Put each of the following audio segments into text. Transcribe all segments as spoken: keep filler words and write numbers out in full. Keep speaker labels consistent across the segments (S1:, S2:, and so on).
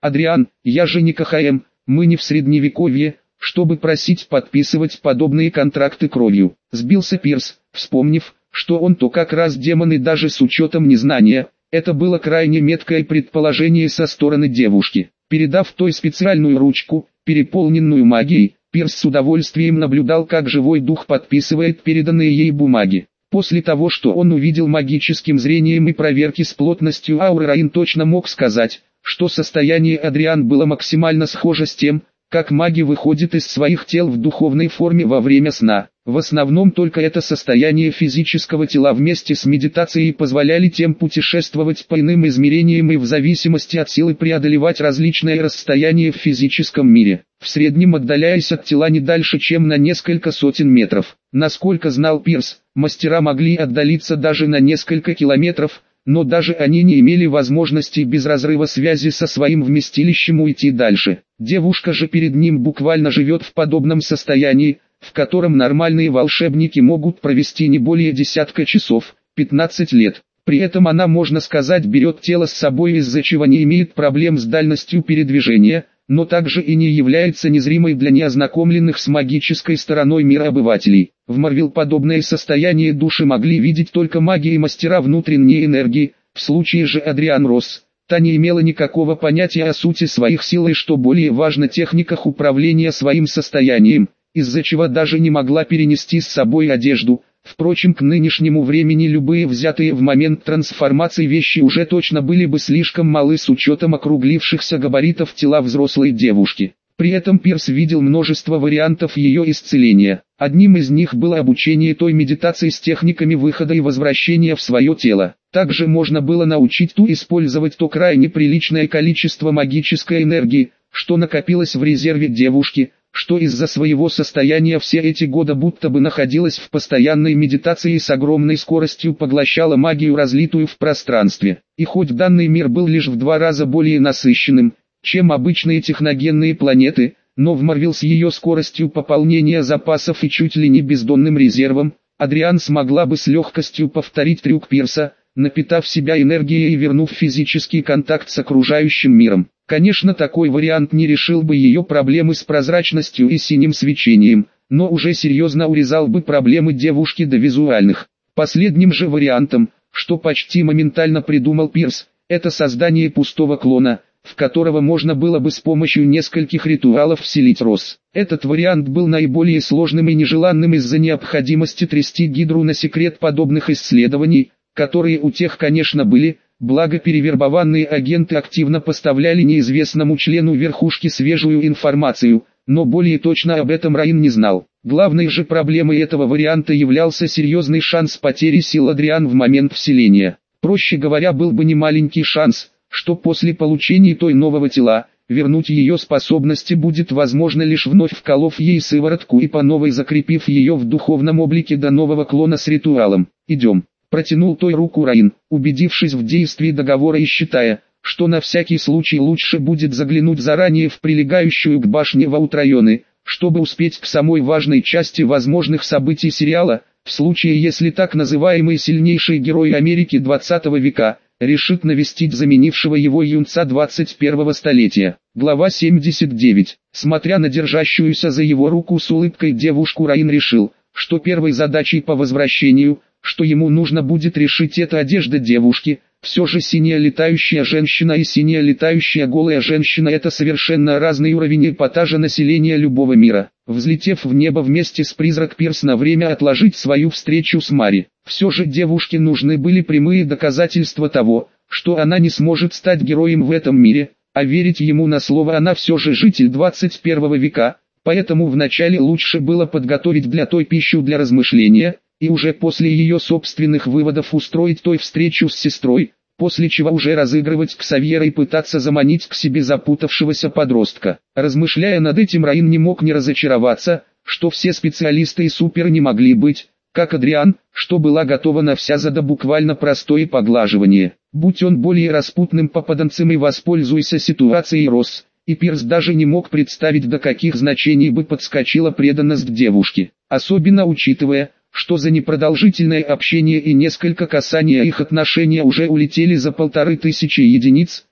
S1: «Адриан, я же не ка ха эм, мы не в средневековье, чтобы просить подписывать подобные контракты кровью». Сбился Пирс, вспомнив, что он то как раз демон, и даже с учетом незнания, это было крайне меткое предположение со стороны девушки. Передав той специальную ручку, переполненную магией, Пирс с удовольствием наблюдал, как живой дух подписывает переданные ей бумаги. После того, что он увидел магическим зрением и проверки с плотностью ауры, Раин точно мог сказать, что состояние Адриан было максимально схоже с тем, как маги выходят из своих тел в духовной форме во время сна. В основном только это состояние физического тела вместе с медитацией позволяли тем путешествовать по иным измерениям и в зависимости от силы преодолевать различные расстояния в физическом мире, в среднем отдаляясь от тела не дальше, чем на несколько сотен метров. Насколько знал Пирс, мастера могли отдалиться даже на несколько километров, но даже они не имели возможности без разрыва связи со своим вместилищем уйти дальше. Девушка же перед ним буквально живет в подобном состоянии, в котором нормальные волшебники могут провести не более десятка часов, пятнадцать лет. При этом она, можно сказать, берет тело с собой, из-за чего не имеет проблем с дальностью передвижения, но также и не является незримой для неознакомленных с магической стороной мира обывателей. В Марвел подобное состояние души могли видеть только маги и мастера внутренней энергии. В случае же Адриан Росс, та не имела никакого понятия о сути своих сил и, что более важно, техниках управления своим состоянием, из-за чего даже не могла перенести с собой одежду. Впрочем, к нынешнему времени любые взятые в момент трансформации вещи уже точно были бы слишком малы с учетом округлившихся габаритов тела взрослой девушки. При этом Пирс видел множество вариантов ее исцеления. Одним из них было обучение той медитации с техниками выхода и возвращения в свое тело. Также можно было научить ту использовать то крайне приличное количество магической энергии, что накопилось в резерве девушки, что из-за своего состояния все эти годы будто бы находилась в постоянной медитации и с огромной скоростью поглощала магию, разлитую в пространстве. И хоть данный мир был лишь в два раза более насыщенным, чем обычные техногенные планеты, но в Марвел с ее скоростью пополнения запасов и чуть ли не бездонным резервом, Адриан смогла бы с легкостью повторить трюк Пирса, напитав себя энергией и вернув физический контакт с окружающим миром. Конечно, такой вариант не решил бы ее проблемы с прозрачностью и синим свечением, но уже серьезно урезал бы проблемы девушки до визуальных. Последним же вариантом, что почти моментально придумал Пирс, это создание пустого клона, в которого можно было бы с помощью нескольких ритуалов вселить Росс. Этот вариант был наиболее сложным и нежеланным из-за необходимости трясти Гидру на секрет подобных исследований, которые у тех, конечно, были. Благо перевербованные агенты активно поставляли неизвестному члену верхушки свежую информацию, но более точно об этом Раин не знал. Главной же проблемой этого варианта являлся серьезный шанс потери сил Адриан в момент вселения. Проще говоря, был бы немаленький шанс, что после получения той нового тела, вернуть ее способности будет возможно лишь вновь вколов ей сыворотку и по новой закрепив ее в духовном облике до нового клона с ритуалом. «Идем». Протянул той руку Раин, убедившись в действии договора и считая, что на всякий случай лучше будет заглянуть заранее в прилегающую к башне Ваут-районы, чтобы успеть к самой важной части возможных событий сериала, в случае если так называемый сильнейший герой Америки двадцатого века решит навестить заменившего его юнца двадцать первого столетия. Глава семьдесят девять. Смотря на держащуюся за его руку с улыбкой девушку, Раин решил, что первой задачей по возвращению, что ему нужно будет решить, это одежда девушки. Все же синяя летающая женщина и синяя летающая голая женщина — это совершенно разный уровень эпатажа населения любого мира. Взлетев в небо вместе с призрак, Пирс на время отложить свою встречу с Мари. Все же девушке нужны были прямые доказательства того, что она не сможет стать героем в этом мире, а верить ему на слово она все же житель двадцать первого века, поэтому вначале лучше было подготовить для той пищу для размышления, и уже после ее собственных выводов устроить той встречу с сестрой, после чего уже разыгрывать Ксавьера и пытаться заманить к себе запутавшегося подростка. Размышляя над этим, Раин не мог не разочароваться, что все специалисты и суперы не могли быть, как Адриан, что была готова на вся за да буквально простое поглаживание. Будь он более распутным попаданцем и воспользуйся ситуацией Росс, и Пирс даже не мог представить, до каких значений бы подскочила преданность девушки, особенно учитывая, что за непродолжительное общение и несколько касаний их отношения уже улетели за полторы тысячи единиц,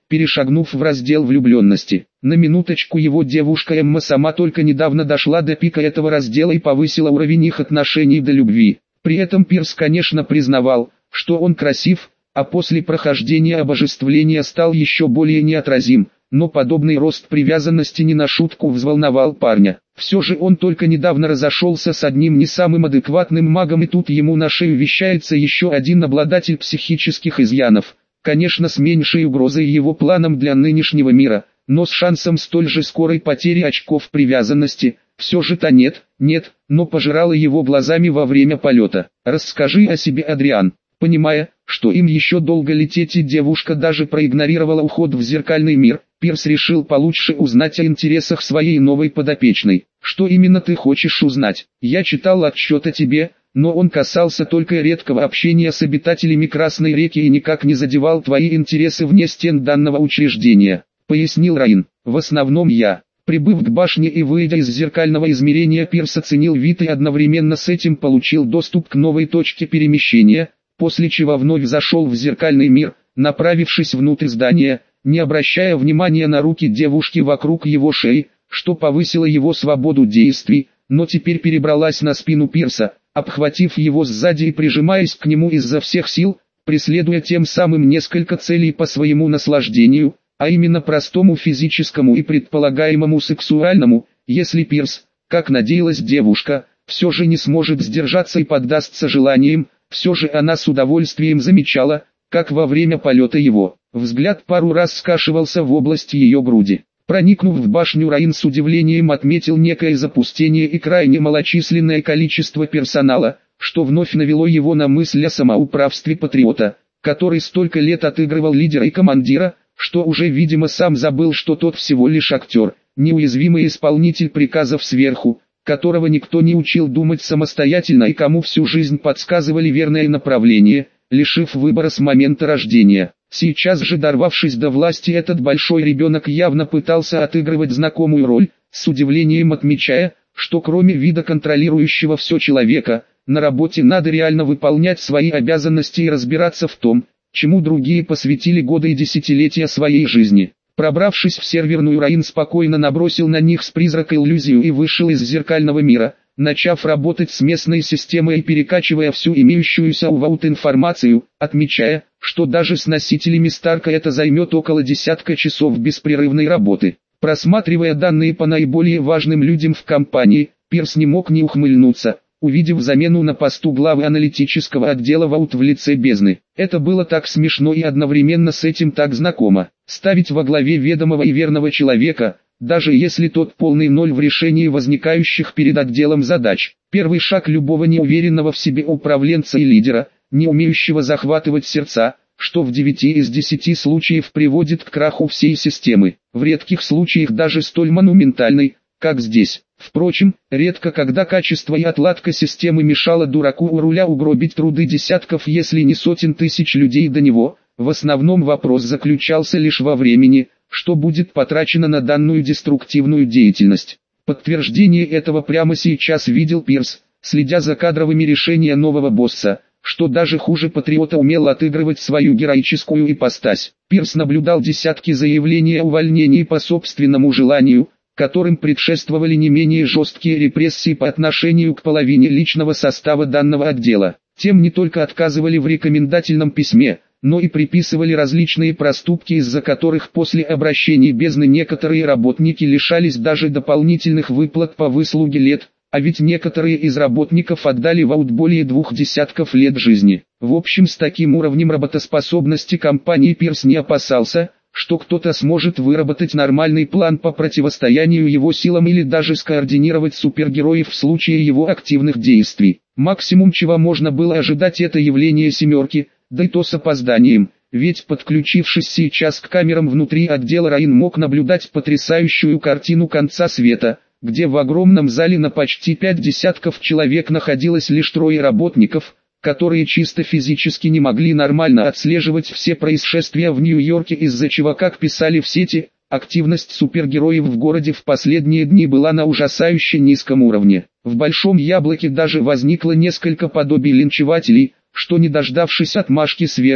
S1: перешагнув в раздел влюбленности. На минуточку его девушка Эмма сама только недавно дошла до пика этого раздела и повысила уровень их отношений до любви. При этом Пирс, конечно, признавал, что он красив, а после прохождения обожествления стал еще более неотразим, но подобный рост привязанности не на шутку взволновал парня. Все же он только недавно разошелся с одним не самым адекватным магом, и тут ему на шею вещается еще один обладатель психических изъянов. Конечно, с меньшей угрозой его планам для нынешнего мира, но с шансом столь же скорой потери очков привязанности. Все же-то нет, нет, но пожирала его глазами во время полета. «Расскажи о себе, Адриан». Понимая, что им еще долго лететь и девушка даже проигнорировала уход в зеркальный мир, Пирс решил получше узнать о интересах своей новой подопечной. «Что именно ты хочешь узнать? Я читал отчет о тебе, но он касался только редкого общения с обитателями Красной реки и никак не задевал твои интересы вне стен данного учреждения», — пояснил Раин. «В основном я». Прибыв к башне и выйдя из зеркального измерения, Пирс оценил вид и одновременно с этим получил доступ к новой точке перемещения, после чего вновь зашел в зеркальный мир, направившись внутрь здания, не обращая внимания на руки девушки вокруг его шеи, что повысило его свободу действий, но теперь перебралась на спину Пирса, обхватив его сзади и прижимаясь к нему изо всех сил, преследуя тем самым несколько целей по своему наслаждению, а именно простому физическому и предполагаемому сексуальному. Если Пирс, как надеялась девушка, все же не сможет сдержаться и поддастся желаниям, все же она с удовольствием замечала, как во время полета его взгляд пару раз скашивался в область ее груди. Проникнув в башню, Раин с удивлением отметил некое запустение и крайне малочисленное количество персонала, что вновь навело его на мысль о самоуправстве патриота, который столько лет отыгрывал лидера и командира, что уже видимо сам забыл, что тот всего лишь актер, неуязвимый исполнитель приказов сверху, которого никто не учил думать самостоятельно и кому всю жизнь подсказывали верное направление, лишив выбора с момента рождения. Сейчас же, дорвавшись до власти, этот большой ребенок явно пытался отыгрывать знакомую роль, с удивлением отмечая, что кроме вида контролирующего все человека, на работе надо реально выполнять свои обязанности и разбираться в том, чему другие посвятили годы и десятилетия своей жизни. Пробравшись в серверную, Раин спокойно набросил на них с призрака иллюзию и вышел из зеркального мира, начав работать с местной системой и перекачивая всю имеющуюся у Ваут информацию, отмечая, что даже с носителями Старка это займет около десятка часов беспрерывной работы. Просматривая данные по наиболее важным людям в компании, Пирс не мог не ухмыльнуться, увидев замену на посту главы аналитического отдела Ваут в лице Бездны. Это было так смешно и одновременно с этим так знакомо. Ставить во главе ведомого и верного человека, даже если тот полный ноль в решении возникающих перед отделом задач. Первый шаг любого неуверенного в себе управленца и лидера, не умеющего захватывать сердца, что в девяти из десяти случаев приводит к краху всей системы. В редких случаях даже столь монументальной, как здесь. Впрочем, редко когда качество и отладка системы мешало дураку у руля угробить труды десятков, если не сотен тысяч людей до него. В основном вопрос заключался лишь во времени, что будет потрачено на данную деструктивную деятельность. Подтверждение этого прямо сейчас видел Пирс, следя за кадровыми решениями нового босса, что даже хуже патриота умел отыгрывать свою героическую ипостась. Пирс наблюдал десятки заявлений о увольнении по собственному желанию, которым предшествовали не менее жесткие репрессии по отношению к половине личного состава данного отдела. Тем не только отказывали в рекомендательном письме, но и приписывали различные проступки, из-за которых после обращений Бездны некоторые работники лишались даже дополнительных выплат по выслуге лет, а ведь некоторые из работников отдали Ваут более двух десятков лет жизни. В общем, с таким уровнем работоспособности компании Пирс не опасался, что кто-то сможет выработать нормальный план по противостоянию его силам или даже скоординировать супергероев в случае его активных действий. Максимум, чего можно было ожидать, это явление семерки, да и то с опозданием, ведь подключившись сейчас к камерам внутри отдела, Раин мог наблюдать потрясающую картину конца света, где в огромном зале на почти пять десятков человек находилось лишь трое работников, которые чисто физически не могли нормально отслеживать все происшествия в Нью-Йорке, из-за чего, как писали в сети, активность супергероев в городе в последние дни была на ужасающе низком уровне. В Большом Яблоке даже возникло несколько подобий линчевателей, что, не дождавшись отмашки сверху,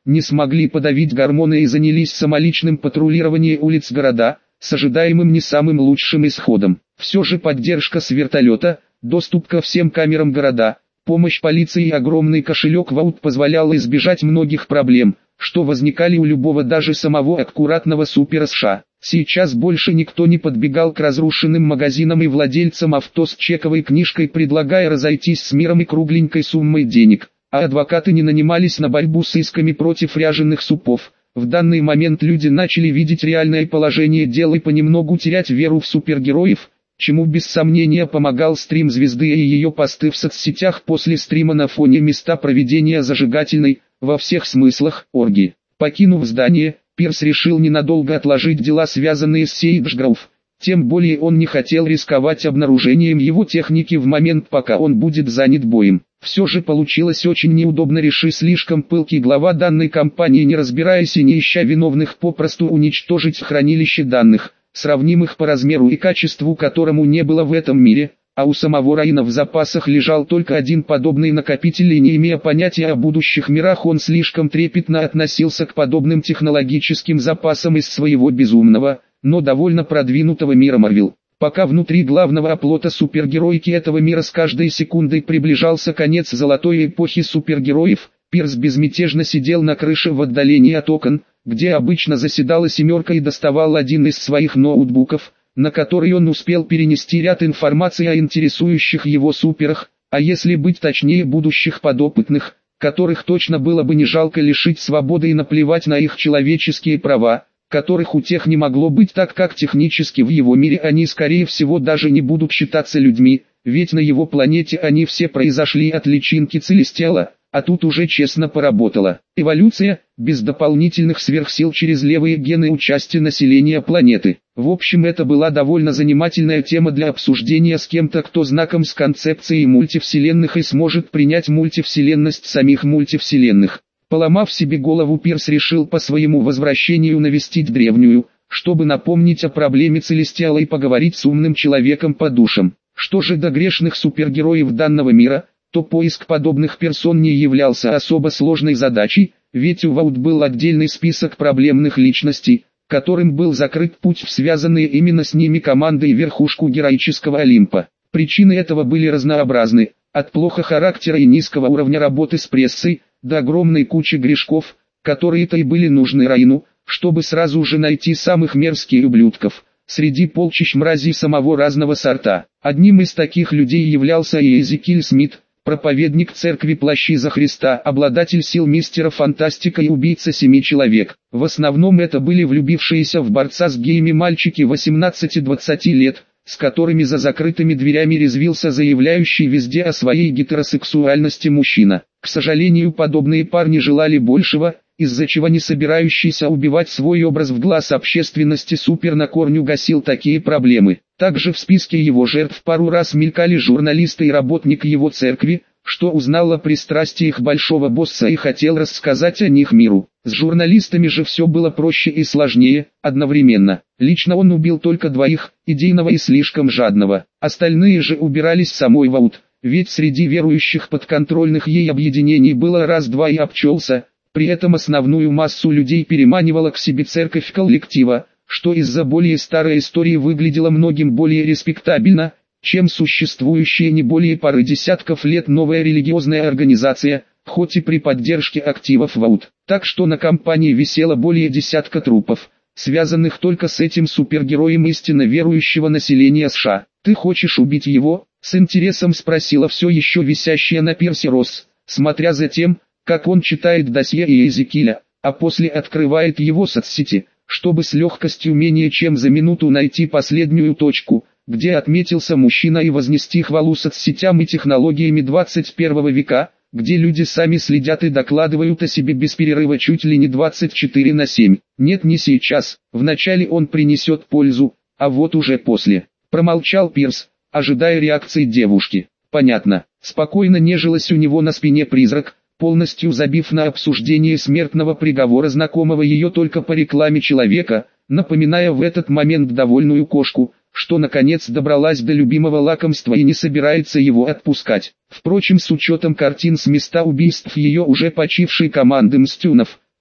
S1: не смогли подавить гормоны и занялись самоличным патрулированием улиц города, с ожидаемым не самым лучшим исходом. Все же поддержка с вертолета, доступ ко всем камерам города, помощь полиции и огромный кошелек Ваут позволял избежать многих проблем, что возникали у любого даже самого аккуратного супера США. Сейчас больше никто не подбегал к разрушенным магазинам и владельцам авто с чековой книжкой, предлагая разойтись с миром и кругленькой суммой денег, а адвокаты не нанимались на борьбу с исками против ряженых супов. В данный момент люди начали видеть реальное положение дел и понемногу терять веру в супергероев, чему без сомнения помогал стрим звезды и ее посты в соцсетях после стрима на фоне места проведения зажигательной, во всех смыслах, оргии. Покинув здание, Пирс решил ненадолго отложить дела, связанные с Сейдж Гроув. Тем более он не хотел рисковать обнаружением его техники в момент, пока он будет занят боем. Все же получилось очень неудобно, реши слишком пылкий глава данной компании, не разбираясь и не ища виновных, попросту уничтожить хранилище данных, сравнимых по размеру и качеству которому не было в этом мире, а у самого Райана в запасах лежал только один подобный накопитель, и не имея понятия о будущих мирах, он слишком трепетно относился к подобным технологическим запасам из своего безумного, но довольно продвинутого мира Марвел. Пока внутри главного оплота супергероики этого мира с каждой секундой приближался конец золотой эпохи супергероев, Пирс безмятежно сидел на крыше в отдалении от окон, где обычно заседала семерка, и доставал один из своих ноутбуков, на который он успел перенести ряд информации о интересующих его суперах, а если быть точнее будущих подопытных, которых точно было бы не жалко лишить свободы и наплевать на их человеческие права, которых у тех не могло быть, так как технически в его мире они скорее всего даже не будут считаться людьми, ведь на его планете они все произошли от личинки Целестиала, а тут уже честно поработала эволюция, без дополнительных сверхсил через левые гены участия населения планеты. В общем, это была довольно занимательная тема для обсуждения с кем-то, кто знаком с концепцией мультивселенных и сможет принять мультивселенность самих мультивселенных. Поломав себе голову, Пирс решил по своему возвращению навестить древнюю, чтобы напомнить о проблеме Целестиала и поговорить с умным человеком по душам. Что же до грешных супергероев данного мира, то поиск подобных персон не являлся особо сложной задачей, ведь у Ваут был отдельный список проблемных личностей, которым был закрыт путь в связанные именно с ними команды и верхушку героического Олимпа. Причины этого были разнообразны, от плохо характера и низкого уровня работы с прессой, до огромной кучи грешков, которые-то и были нужны Райну, чтобы сразу же найти самых мерзких ублюдков, среди полчищ мразей самого разного сорта. Одним из таких людей являлся и Эзекиль Смит, проповедник церкви Плащи за Христа, обладатель сил мистера Фантастика и убийца семи человек. В основном это были влюбившиеся в борца с геями мальчики восемнадцати-двадцати лет, с которыми за закрытыми дверями резвился заявляющий везде о своей гетеросексуальности мужчина. К сожалению, подобные парни желали большего, из-за чего не собирающийся убивать свой образ в глаз общественности супер на корню гасил такие проблемы. Также в списке его жертв пару раз мелькали журналисты и работник его церкви, что узнал о пристрастиях большого босса и хотел рассказать о них миру. С журналистами же все было проще и сложнее, одновременно. Лично он убил только двоих, идейного и слишком жадного. Остальные же убирались самой Ваут, ведь среди верующих подконтрольных ей объединений было раз-два и обчелся. При этом основную массу людей переманивала к себе церковь коллектива, что из-за более старой истории выглядело многим более респектабельно, чем существующая не более пары десятков лет новая религиозная организация, хоть и при поддержке активов Ваут. Так что на компании висело более десятка трупов, связанных только с этим супергероем истинно верующего населения США. «Ты хочешь убить его?» — с интересом спросила все еще висящая на Пирсе Росс, смотря за тем, как он читает досье Эзекиля, а после открывает его соцсети, чтобы с легкостью менее чем за минуту найти последнюю точку, где отметился мужчина, и вознести хвалу соцсетям и технологиями двадцать первого века, где люди сами следят и докладывают о себе без перерыва чуть ли не двадцать четыре на семь. Нет, не сейчас, вначале он принесет пользу, а вот уже после. Промолчал Пирс, ожидая реакции девушки. Понятно, спокойно нежилась у него на спине призрак, полностью забив на обсуждение смертного приговора знакомого ее только по рекламе человека, напоминая в этот момент довольную кошку, что наконец добралась до любимого лакомства и не собирается его отпускать. Впрочем, с учетом картин с места убийств ее уже почившей команды Мстюнов,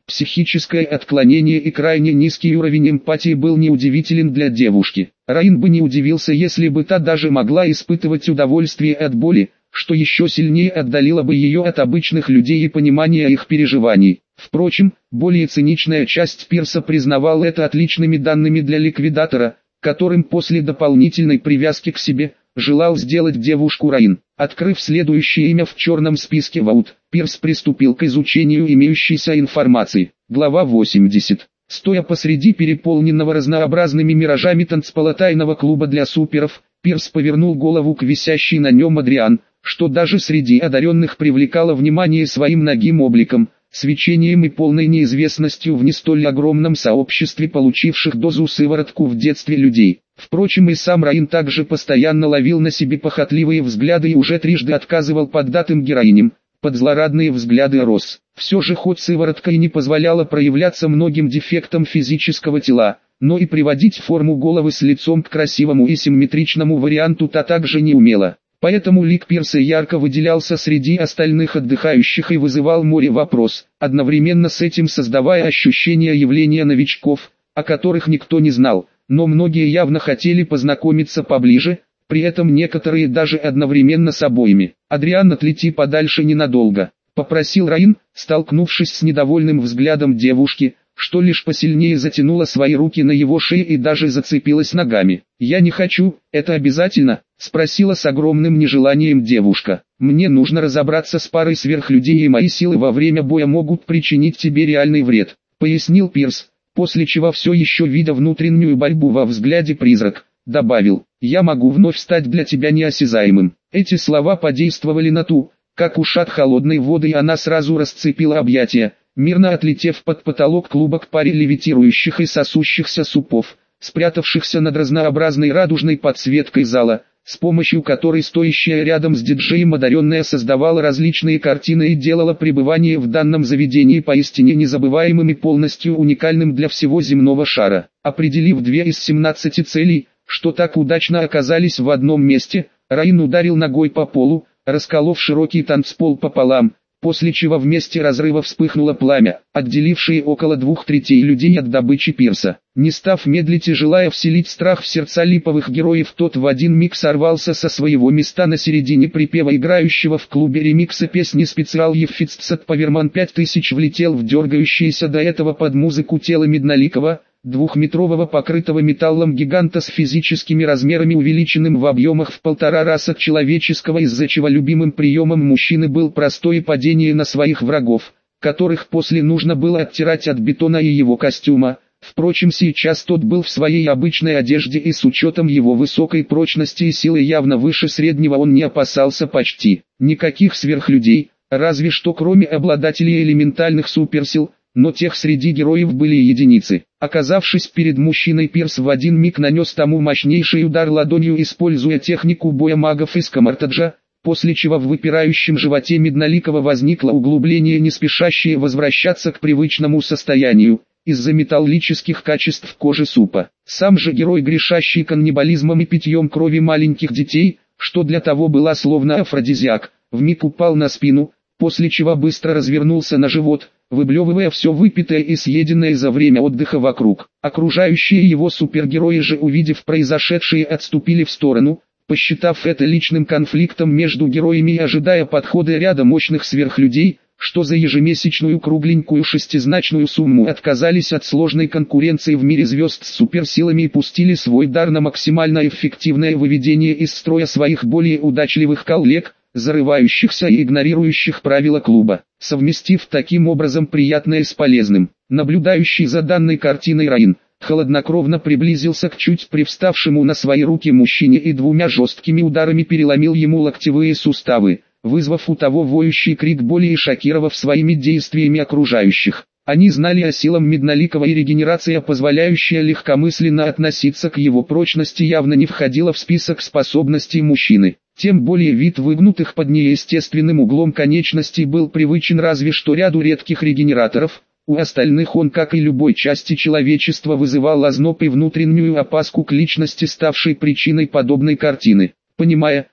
S1: Психическое отклонение и крайне низкий уровень эмпатии был неудивителен для девушки. Раин бы не удивился, если бы та даже могла испытывать удовольствие от боли, что еще сильнее отдалило бы ее от обычных людей и понимания их переживаний. Впрочем, более циничная часть Пирса признавала это отличными данными для ликвидатора, которым после дополнительной привязки к себе желал сделать девушку Раин. Открыв следующее имя в черном списке Ваут, Пирс приступил к изучению имеющейся информации. Глава восемьдесят. Стоя посреди переполненного разнообразными миражами танцпола тайного клуба для суперов, Пирс повернул голову к висящей на нем Адриан, что даже среди одаренных привлекало внимание своим нагим обликом, свечением и полной неизвестностью в не столь огромном сообществе получивших дозу сыворотку в детстве людей. Впрочем, и сам Раин также постоянно ловил на себе похотливые взгляды и уже трижды отказывал поддатым героиням, под злорадные взгляды Росс. Все же хоть сыворотка и не позволяла проявляться многим дефектам физического тела, но и приводить форму головы с лицом к красивому и симметричному варианту та также не умела. Поэтому лик Пирса ярко выделялся среди остальных отдыхающих и вызывал море вопрос, одновременно с этим создавая ощущение явления новичков, о которых никто не знал, но многие явно хотели познакомиться поближе, при этом некоторые даже одновременно с обоими. «Адриан, отлети подальше ненадолго», — попросил Раин, столкнувшись с недовольным взглядом девушки, что лишь посильнее затянула свои руки на его шее и даже зацепилась ногами. «Я не хочу, это обязательно?» — спросила с огромным нежеланием девушка. «Мне нужно разобраться с парой сверхлюдей, и мои силы во время боя могут причинить тебе реальный вред», — пояснил Пирс, после чего, все еще видя внутреннюю борьбу во взгляде призрак, добавил: «Я могу вновь стать для тебя неосязаемым». Эти слова подействовали на ту, как ушат холодной воды, и она сразу расцепила объятия, мирно отлетев под потолок клуба к паре левитирующих и сосущихся супов, спрятавшихся над разнообразной радужной подсветкой зала, с помощью которой стоящая рядом с диджеем одаренная создавала различные картины и делала пребывание в данном заведении поистине незабываемым и полностью уникальным для всего земного шара. Определив две из семнадцати целей, что так удачно оказались в одном месте, Раин ударил ногой по полу, расколов широкий танцпол пополам, после чего в месте разрыва вспыхнуло пламя, отделившее около двух третей людей от добычи Пирса. Не став медлить и желая вселить страх в сердца липовых героев, тот в один миг сорвался со своего места на середине припева играющего в клубе ремикса песни «Специал Ефицтсат Паверман пять тысяч», влетел в дергающееся до этого под музыку тело Медноликого, двухметрового покрытого металлом гиганта с физическими размерами, увеличенным в объемах в полтора раза от человеческого, из-за чего любимым приемом мужчины был простое падение на своих врагов, которых после нужно было оттирать от бетона и его костюма. Впрочем, сейчас тот был в своей обычной одежде, и с учетом его высокой прочности и силы явно выше среднего он не опасался почти никаких сверхлюдей, разве что кроме обладателей элементальных суперсил, но тех среди героев были единицы. Оказавшись перед мужчиной, Пирс в один миг нанес тому мощнейший удар ладонью, используя технику боя магов из Камартаджа, после чего в выпирающем животе Медноликого возникло углубление, не спешащее возвращаться к привычному состоянию, из-за металлических качеств кожи супа. Сам же герой, грешащий каннибализмом и питьем крови маленьких детей, что для того была словно афродизиак, вмиг упал на спину, после чего быстро развернулся на живот, выблевывая все выпитое и съеденное за время отдыха вокруг. Окружающие его супергерои же, увидев произошедшее, отступили в сторону, посчитав это личным конфликтом между героями и ожидая подхода ряда мощных сверхлюдей, что за ежемесячную кругленькую шестизначную сумму отказались от сложной конкуренции в мире звезд с суперсилами и пустили свой дар на максимально эффективное выведение из строя своих более удачливых коллег, зарывающихся и игнорирующих правила клуба, совместив таким образом приятное с полезным. Наблюдающий за данной картиной Раин холоднокровно приблизился к чуть привставшему на свои руки мужчине и двумя жесткими ударами переломил ему локтевые суставы, вызвав у того воющий крик боли и шокировав своими действиями окружающих. Они знали о силам Медноликого, и регенерация, позволяющая легкомысленно относиться к его прочности, явно не входила в список способностей мужчины. Тем более вид выгнутых под неестественным углом конечностей был привычен разве что ряду редких регенераторов. У остальных он, как и любой части человечества, вызывал озноб и внутреннюю опаску к личности, ставшей причиной подобной картины. Понимая,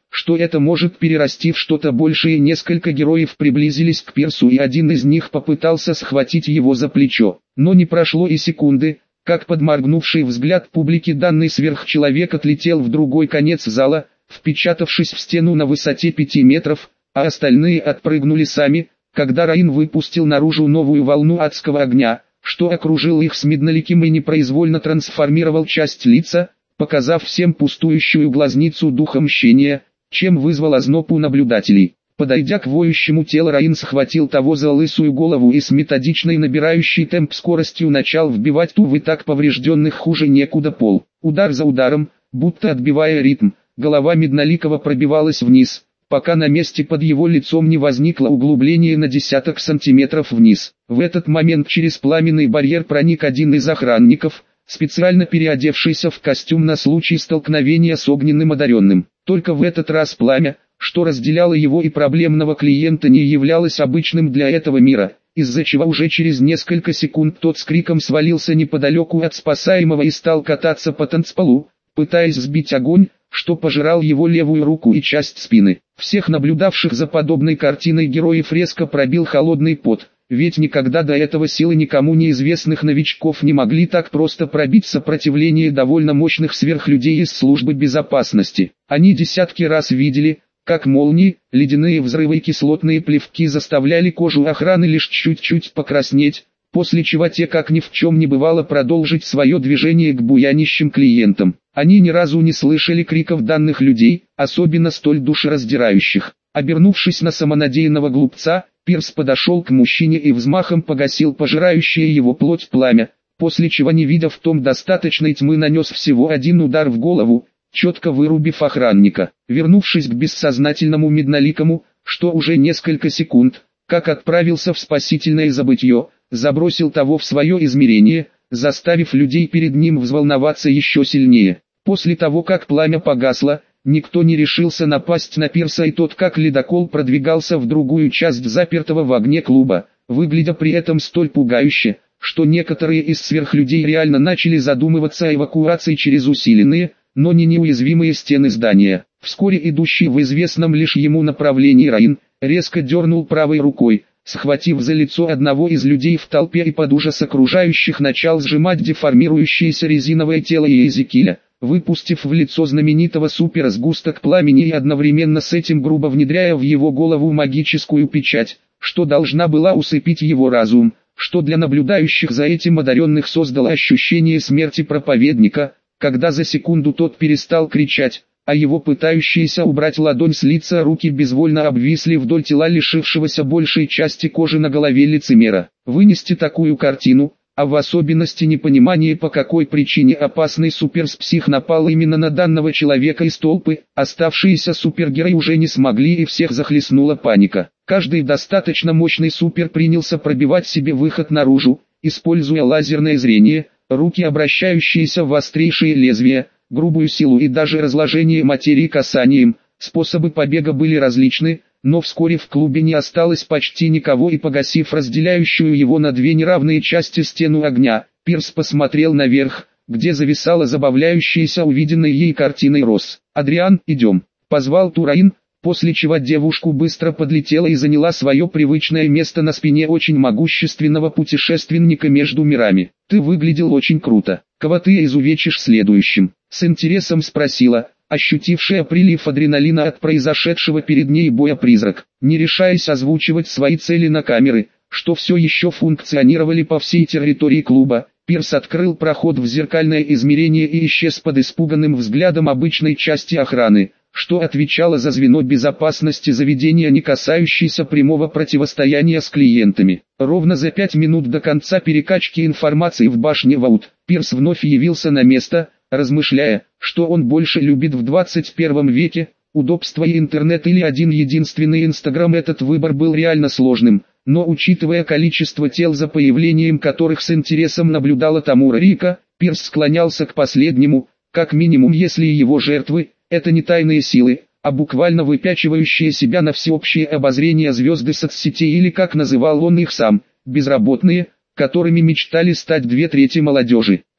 S1: что это может перерасти в что-то большее. Несколько героев приблизились к Пирсу, и один из них попытался схватить его за плечо. Но не прошло и секунды, как подморгнувший взгляд публики данный сверхчеловек отлетел в другой конец зала, впечатавшись в стену на высоте пяти метров, а остальные отпрыгнули сами, когда Раин выпустил наружу новую волну адского огня, что окружил их с медноликим и непроизвольно трансформировал часть лица, показав всем пустующую глазницу духа мщения, чем вызвал озноб у наблюдателей. Подойдя к воющему телу, Раин схватил того за лысую голову и с методичной набирающей темп скоростью начал вбивать ту в и так поврежденных хуже некуда пол. Удар за ударом, будто отбивая ритм, голова Медноликого пробивалась вниз, пока на месте под его лицом не возникло углубление на десяток сантиметров вниз. В этот момент через пламенный барьер проник один из охранников, специально переодевшийся в костюм на случай столкновения с огненным одаренным. Только в этот раз пламя, что разделяло его и проблемного клиента, не являлось обычным для этого мира, из-за чего уже через несколько секунд тот с криком свалился неподалеку от спасаемого и стал кататься по танцполу, пытаясь сбить огонь, что пожирал его левую руку и часть спины. Всех наблюдавших за подобной картиной героев резко пробил холодный пот, ведь никогда до этого силы никому неизвестных новичков не могли так просто пробить сопротивление довольно мощных сверхлюдей из службы безопасности. Они десятки раз видели, как молнии, ледяные взрывы и кислотные плевки заставляли кожу охраны лишь чуть-чуть покраснеть, после чего те как ни в чем не бывало продолжить свое движение к буянищим клиентам. Они ни разу не слышали криков данных людей, особенно столь душераздирающих. Обернувшись на самонадеянного глупца, Пирс подошел к мужчине и взмахом погасил пожирающее его плоть пламя, после чего, не видя в том достаточной тьмы, нанес всего один удар в голову, четко вырубив охранника. Вернувшись к бессознательному Медноликому, что уже несколько секунд, как отправился в спасительное забытье, забросил того в свое измерение, заставив людей перед ним взволноваться еще сильнее. После того, как пламя погасло, никто не решился напасть на Пирса, и тот как ледокол продвигался в другую часть запертого в огне клуба, выглядя при этом столь пугающе, что некоторые из сверхлюдей реально начали задумываться о эвакуации через усиленные, но не неуязвимые стены здания. Вскоре идущий в известном лишь ему направлении Раин резко дернул правой рукой, схватив за лицо одного из людей в толпе, и под ужас окружающих начал сжимать деформирующееся резиновое тело Иезекииля, выпустив в лицо знаменитого супера сгусток пламени и одновременно с этим грубо внедряя в его голову магическую печать, что должна была усыпить его разум, что для наблюдающих за этим одаренных создало ощущение смерти проповедника, когда за секунду тот перестал кричать, а его пытающиеся убрать ладонь с лица руки безвольно обвисли вдоль тела лишившегося большей части кожи на голове лицемера. Вынести такую картину, а в особенности непонимание, по какой причине опасный суперспсих напал именно на данного человека из толпы, оставшиеся супергерои уже не смогли, и всех захлестнула паника. Каждый достаточно мощный супер принялся пробивать себе выход наружу, используя лазерное зрение, руки, обращающиеся в острейшие лезвия, грубую силу и даже разложение материи касанием. Способы побега были различны, но вскоре в клубе не осталось почти никого, и погасив разделяющую его на две неравные части стену огня, Пирс посмотрел наверх, где зависала забавляющаяся увиденной ей картиной Росс. «Адриан, идем», — позвал Тураин, после чего девушку быстро подлетела и заняла свое привычное место на спине очень могущественного путешественника между мирами. «Ты выглядел очень круто. Кого ты изувечишь следующим?» — с интересом спросила, ощутившая прилив адреналина от произошедшего перед ней боя призрак. Не решаясь озвучивать свои цели на камеры, что все еще функционировали по всей территории клуба, Пирс открыл проход в зеркальное измерение и исчез под испуганным взглядом обычной части охраны, что отвечало за звено безопасности заведения, не касающейся прямого противостояния с клиентами. Ровно за пять минут до конца перекачки информации в башне Ваут, Пирс вновь явился на место, размышляя, что он больше любит в двадцать первом веке, удобство и интернет или один единственный Инстаграм. Этот выбор был реально сложным, но учитывая количество тел, за появлением которых с интересом наблюдала Тамура Рика, Пирс склонялся к последнему, как минимум если его жертвы – это не тайные силы, а буквально выпячивающие себя на всеобщее обозрение звезды соцсетей, или, как называл он их сам, безработные, которыми мечтали стать две трети молодежи.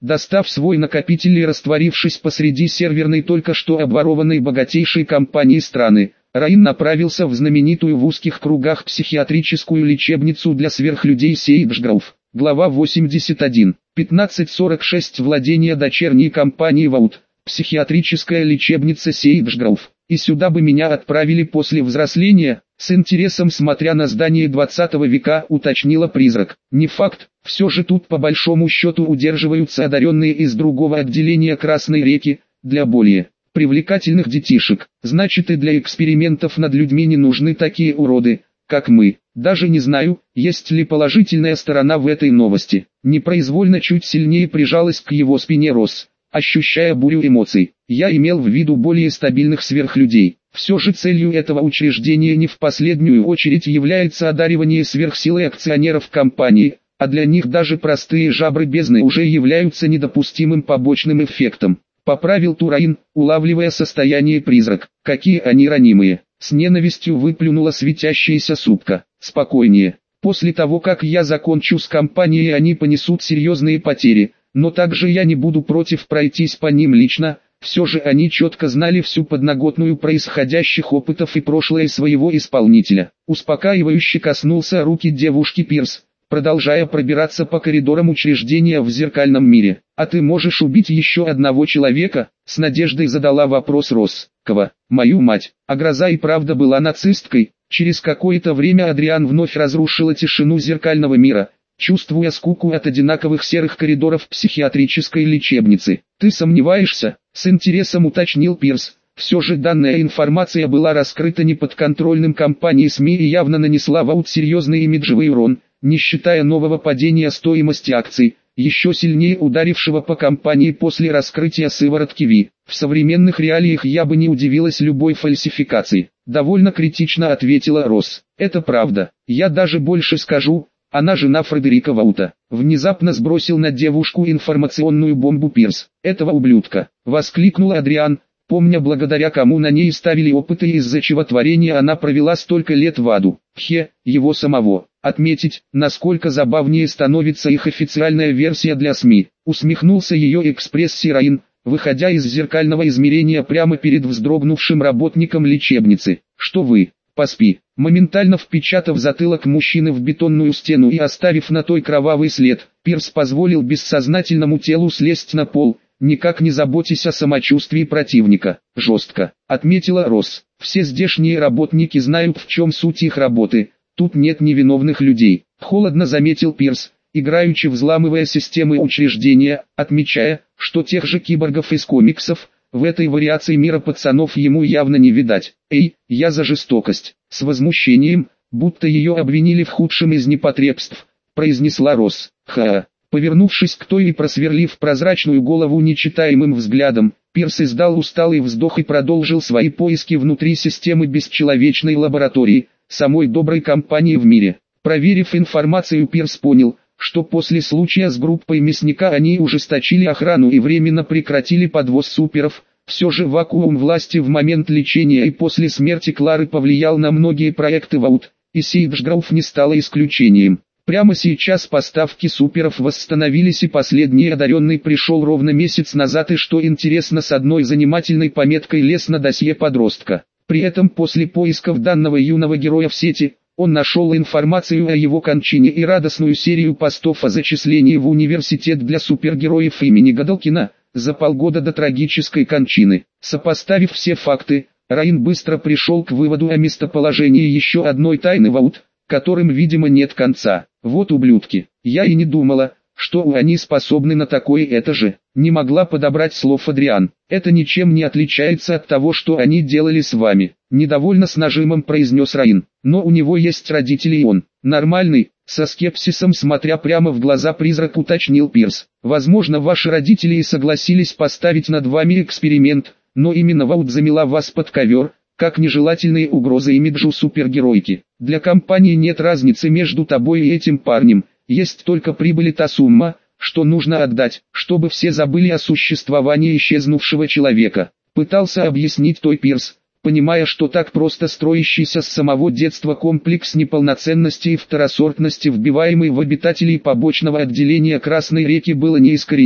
S1: Достав свой накопитель и растворившись посреди серверной только что обворованной богатейшей компании страны, Раин направился в знаменитую в узких кругах психиатрическую лечебницу для сверхлюдей Сейдж-Гроув. Глава восемьдесят один. пятнадцать сорок шесть. Владение дочерней компании Ваут. Психиатрическая лечебница Сейдж-Гроув. И сюда бы меня отправили после взросления, с интересом смотря на здание двадцатого века, уточнила призрак. Не факт, все же тут по большому счету удерживаются одаренные из другого отделения Красной реки, для более привлекательных детишек. Значит, и для экспериментов над людьми не нужны такие уроды, как мы. Даже не знаю, есть ли положительная сторона в этой новости. Непроизвольно чуть сильнее прижалась к его спине Росс, ощущая бурю эмоций. Я имел в виду более стабильных сверхлюдей. Все же целью этого учреждения не в последнюю очередь является одаривание сверхсилой акционеров компании, а для них даже простые жабры бездны уже являются недопустимым побочным эффектом. Поправил Тураин, улавливая состояние призрак. Какие они ранимые. С ненавистью выплюнула светящаяся супка. Спокойнее. После того, как я закончу с компанией, они понесут серьезные потери, но также я не буду против пройтись по ним лично. Все же они четко знали всю подноготную происходящих опытов и прошлое своего исполнителя. Успокаивающе коснулся руки девушки Пирс, продолжая пробираться по коридорам учреждения в зеркальном мире. «А ты можешь убить еще одного человека?» — с надеждой задала вопрос Росс. «Кого? Мою мать». А гроза и правда была нацисткой. Через какое-то время Адриан вновь разрушила тишину зеркального мира, чувствуя скуку от одинаковых серых коридоров психиатрической лечебницы. «Ты сомневаешься?» — с интересом уточнил Пирс. Все же данная информация была раскрыта неподконтрольным компанией СМИ и явно нанесла Ваут серьезный имиджевый урон, не считая нового падения стоимости акций, еще сильнее ударившего по компании после раскрытия сыворотки Ви. В современных реалиях я бы не удивилась любой фальсификации. Довольно критично ответила Росс. Это правда. Я даже больше скажу, она жена Фредерика Ваута. Внезапно сбросил на девушку информационную бомбу Пирс. Этого ублюдка. Воскликнул Адриан, помня благодаря кому на ней ставили опыты и из-за чего творения она провела столько лет в аду. Хе, его самого. Отметить, насколько забавнее становится их официальная версия для СМИ. Усмехнулся ее экспресс-Сираин, выходя из зеркального измерения прямо перед вздрогнувшим работником лечебницы. Что вы, поспи. Моментально впечатав затылок мужчины в бетонную стену и оставив на той кровавый след, Пирс позволил бессознательному телу слезть на пол, никак не заботясь о самочувствии противника. Жестко, отметила Росс. Все здешние работники знают, в чем суть их работы. Тут нет невиновных людей. Холодно заметил Пирс, играючи взламывая системы учреждения, отмечая, что тех же киборгов из комиксов, в этой вариации мира пацанов ему явно не видать. Эй, я за жестокость. С возмущением, будто ее обвинили в худшем из непотребств, произнесла Росс. Ха. Повернувшись к той и просверлив прозрачную голову нечитаемым взглядом, Пирс издал усталый вздох и продолжил свои поиски внутри системы бесчеловечной лаборатории, самой доброй компании в мире. Проверив информацию, Пирс понял, что после случая с группой мясника они ужесточили охрану и временно прекратили подвоз суперов. Все же вакуум власти в момент лечения и после смерти Клары повлиял на многие проекты Ваут, и Сейдж-Гроув не стало исключением. Прямо сейчас поставки суперов восстановились и последний одаренный пришел ровно месяц назад, и что интересно, с одной занимательной пометкой лез на досье подростка. При этом после поисков данного юного героя в сети, он нашел информацию о его кончине и радостную серию постов о зачислении в университет для супергероев имени Гадалкина, за полгода до трагической кончины. Сопоставив все факты, Раин быстро пришел к выводу о местоположении еще одной тайны Ваут, которым, видимо, нет конца. Вот ублюдки. Я и не думала, что они способны на такое. Это же, не могла подобрать слов Адриан. Это ничем не отличается от того, что они делали с вами. Недовольно с нажимом произнес Раин. Но у него есть родители, и он нормальный. Со скепсисом смотря прямо в глаза призрак уточнил Пирс. Возможно, ваши родители и согласились поставить над вами эксперимент, но именно Ваут замела вас под ковер, как нежелательные угрозы имиджу супергеройки. Для компании нет разницы между тобой и этим парнем, есть только прибыль и та сумма, что нужно отдать, чтобы все забыли о существовании исчезнувшего человека. Пытался объяснить той Пирс, понимая, что так просто строящийся с самого детства комплекс неполноценности и второсортности, вбиваемый в обитателей побочного отделения Красной реки, было не искоренить.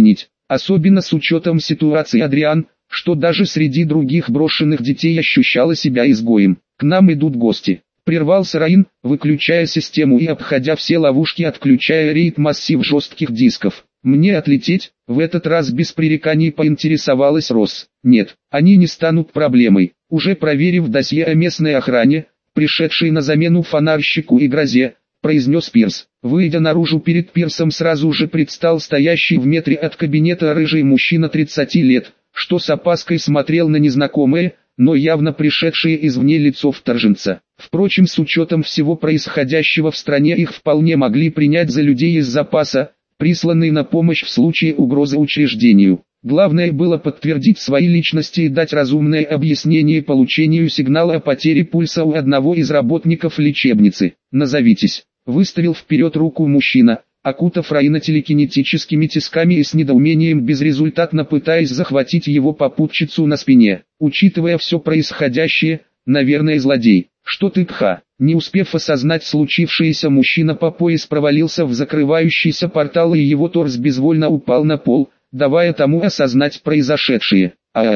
S1: Особенно с учетом ситуации Адриан, что даже среди других брошенных детей ощущала себя изгоем. «К нам идут гости», — прервался Раин, выключая систему и обходя все ловушки, отключая рейд-массив жестких дисков. «Мне отлететь?» — в этот раз без пререканий поинтересовалась Росс. «Нет, они не станут проблемой». Уже проверив досье о местной охране, пришедшей на замену фонарщику и грозе, произнес Пирс. Выйдя наружу перед Пирсом, сразу же предстал стоящий в метре от кабинета рыжий мужчина тридцати лет, что с опаской смотрел на незнакомое, но явно пришедшее извне лицо вторженца. Впрочем, с учетом всего происходящего в стране, их вполне могли принять за людей из запаса, присланные на помощь в случае угрозы учреждению. Главное было подтвердить свои личности и дать разумное объяснение получению сигнала о потере пульса у одного из работников лечебницы. «Назовитесь», — выставил вперед руку мужчина, окутав Раина телекинетическими тисками и с недоумением безрезультатно пытаясь захватить его попутчицу на спине. Учитывая все происходящее, наверное, злодей. «Что ты, Кха?» Не успев осознать случившееся, мужчина по пояс провалился в закрывающийся портал и его торс безвольно упал на пол, давая тому осознать произошедшее.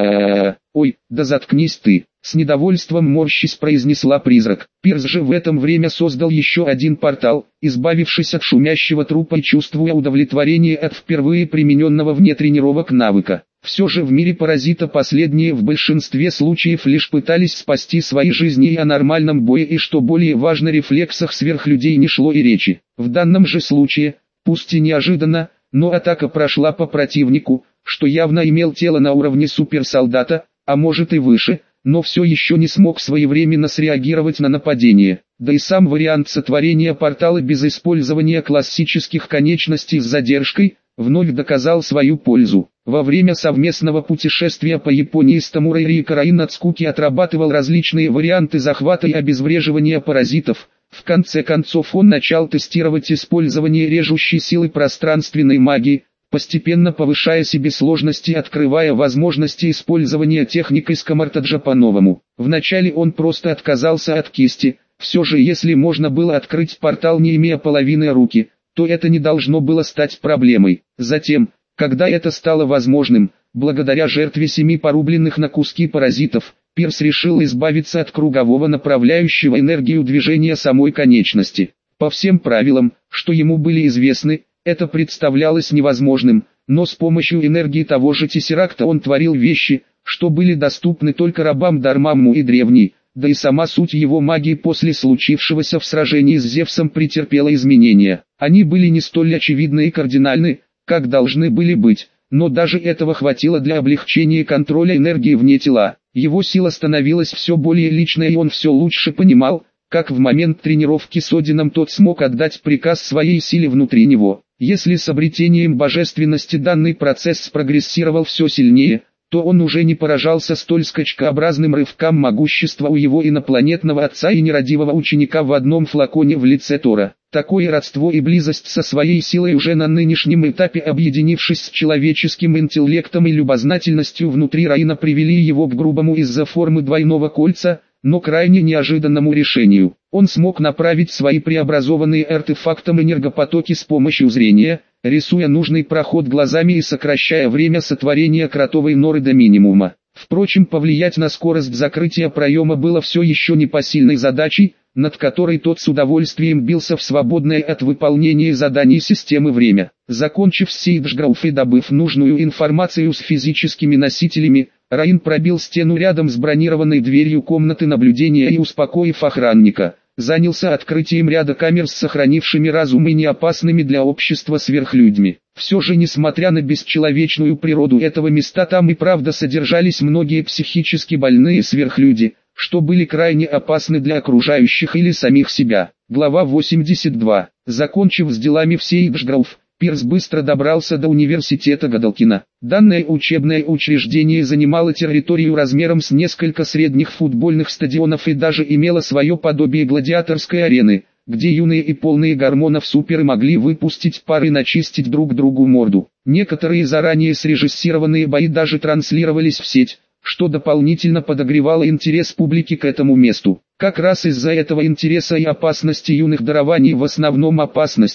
S1: а Ой, да заткнись ты!» С недовольством морщись произнесла призрак. Пирс же в это время создал еще один портал, избавившись от шумящего трупа и чувствуя удовлетворение от впервые примененного вне тренировок навыка. Все же в мире паразита последние в большинстве случаев лишь пытались спасти свои жизни, и о нормальном бое и, что более важно, рефлексах сверхлюдей не шло и речи. В данном же случае, пусть и неожиданно, но атака прошла по противнику, что явно имел тело на уровне суперсолдата, а может и выше, но все еще не смог своевременно среагировать на нападение. Да и сам вариант сотворения портала без использования классических конечностей с задержкой, вновь доказал свою пользу. Во время совместного путешествия по Японии с Тамурой Рика Раин от скуки отрабатывал различные варианты захвата и обезвреживания паразитов. В конце концов он начал тестировать использование режущей силы пространственной магии, постепенно повышая себе сложности и открывая возможности использования техник из Камартаджа по-новому. Вначале он просто отказался от кисти, все же если можно было открыть портал не имея половины руки, то это не должно было стать проблемой. Затем, когда это стало возможным, благодаря жертве семи порубленных на куски паразитов, Пирс решил избавиться от кругового направляющего энергию движения самой конечности. По всем правилам, что ему были известны, это представлялось невозможным, но с помощью энергии того же Тессеракта он творил вещи, что были доступны только рабам Дармамму и Древней, да и сама суть его магии после случившегося в сражении с Зевсом претерпела изменения. Они были не столь очевидны и кардинальны, как должны были быть, но даже этого хватило для облегчения контроля энергии вне тела. Его сила становилась все более личной, и он все лучше понимал, как в момент тренировки с Одином тот смог отдать приказ своей силе внутри него. Если с обретением божественности данный процесс спрогрессировал все сильнее, то он уже не поражался столь скачкообразным рывкам могущества у его инопланетного отца и нерадивого ученика в одном флаконе в лице Тора. Такое родство и близость со своей силой уже на нынешнем этапе, объединившись с человеческим интеллектом и любознательностью внутри Раина, привели его к грубому из-за формы двойного кольца, но крайне неожиданному решению. Он смог направить свои преобразованные артефактом энергопотоки с помощью зрения, рисуя нужный проход глазами и сокращая время сотворения кротовой норы до минимума. Впрочем, повлиять на скорость закрытия проема было все еще непосильной задачей, над которой тот с удовольствием бился в свободное от выполнения заданий системы время. Закончив с Сейджграуф и добыв нужную информацию с физическими носителями, Раин пробил стену рядом с бронированной дверью комнаты наблюдения и, успокоив охранника, занялся открытием ряда камер с сохранившими разум и неопасными для общества сверхлюдьми. Все же, несмотря на бесчеловечную природу этого места, там и правда содержались многие психически больные сверхлюди, что были крайне опасны для окружающих или самих себя. Глава восемьдесят два. Закончив с делами в Сейджграуф, Пирс быстро добрался до университета Гадалкина. Данное учебное учреждение занимало территорию размером с несколько средних футбольных стадионов и даже имело свое подобие гладиаторской арены, где юные и полные гормонов суперы могли выпустить пар и начистить друг другу морду. Некоторые заранее срежиссированные бои даже транслировались в сеть, что дополнительно подогревало интерес публики к этому месту. Как раз из-за этого интереса и опасности юных дарований, в основном опасности,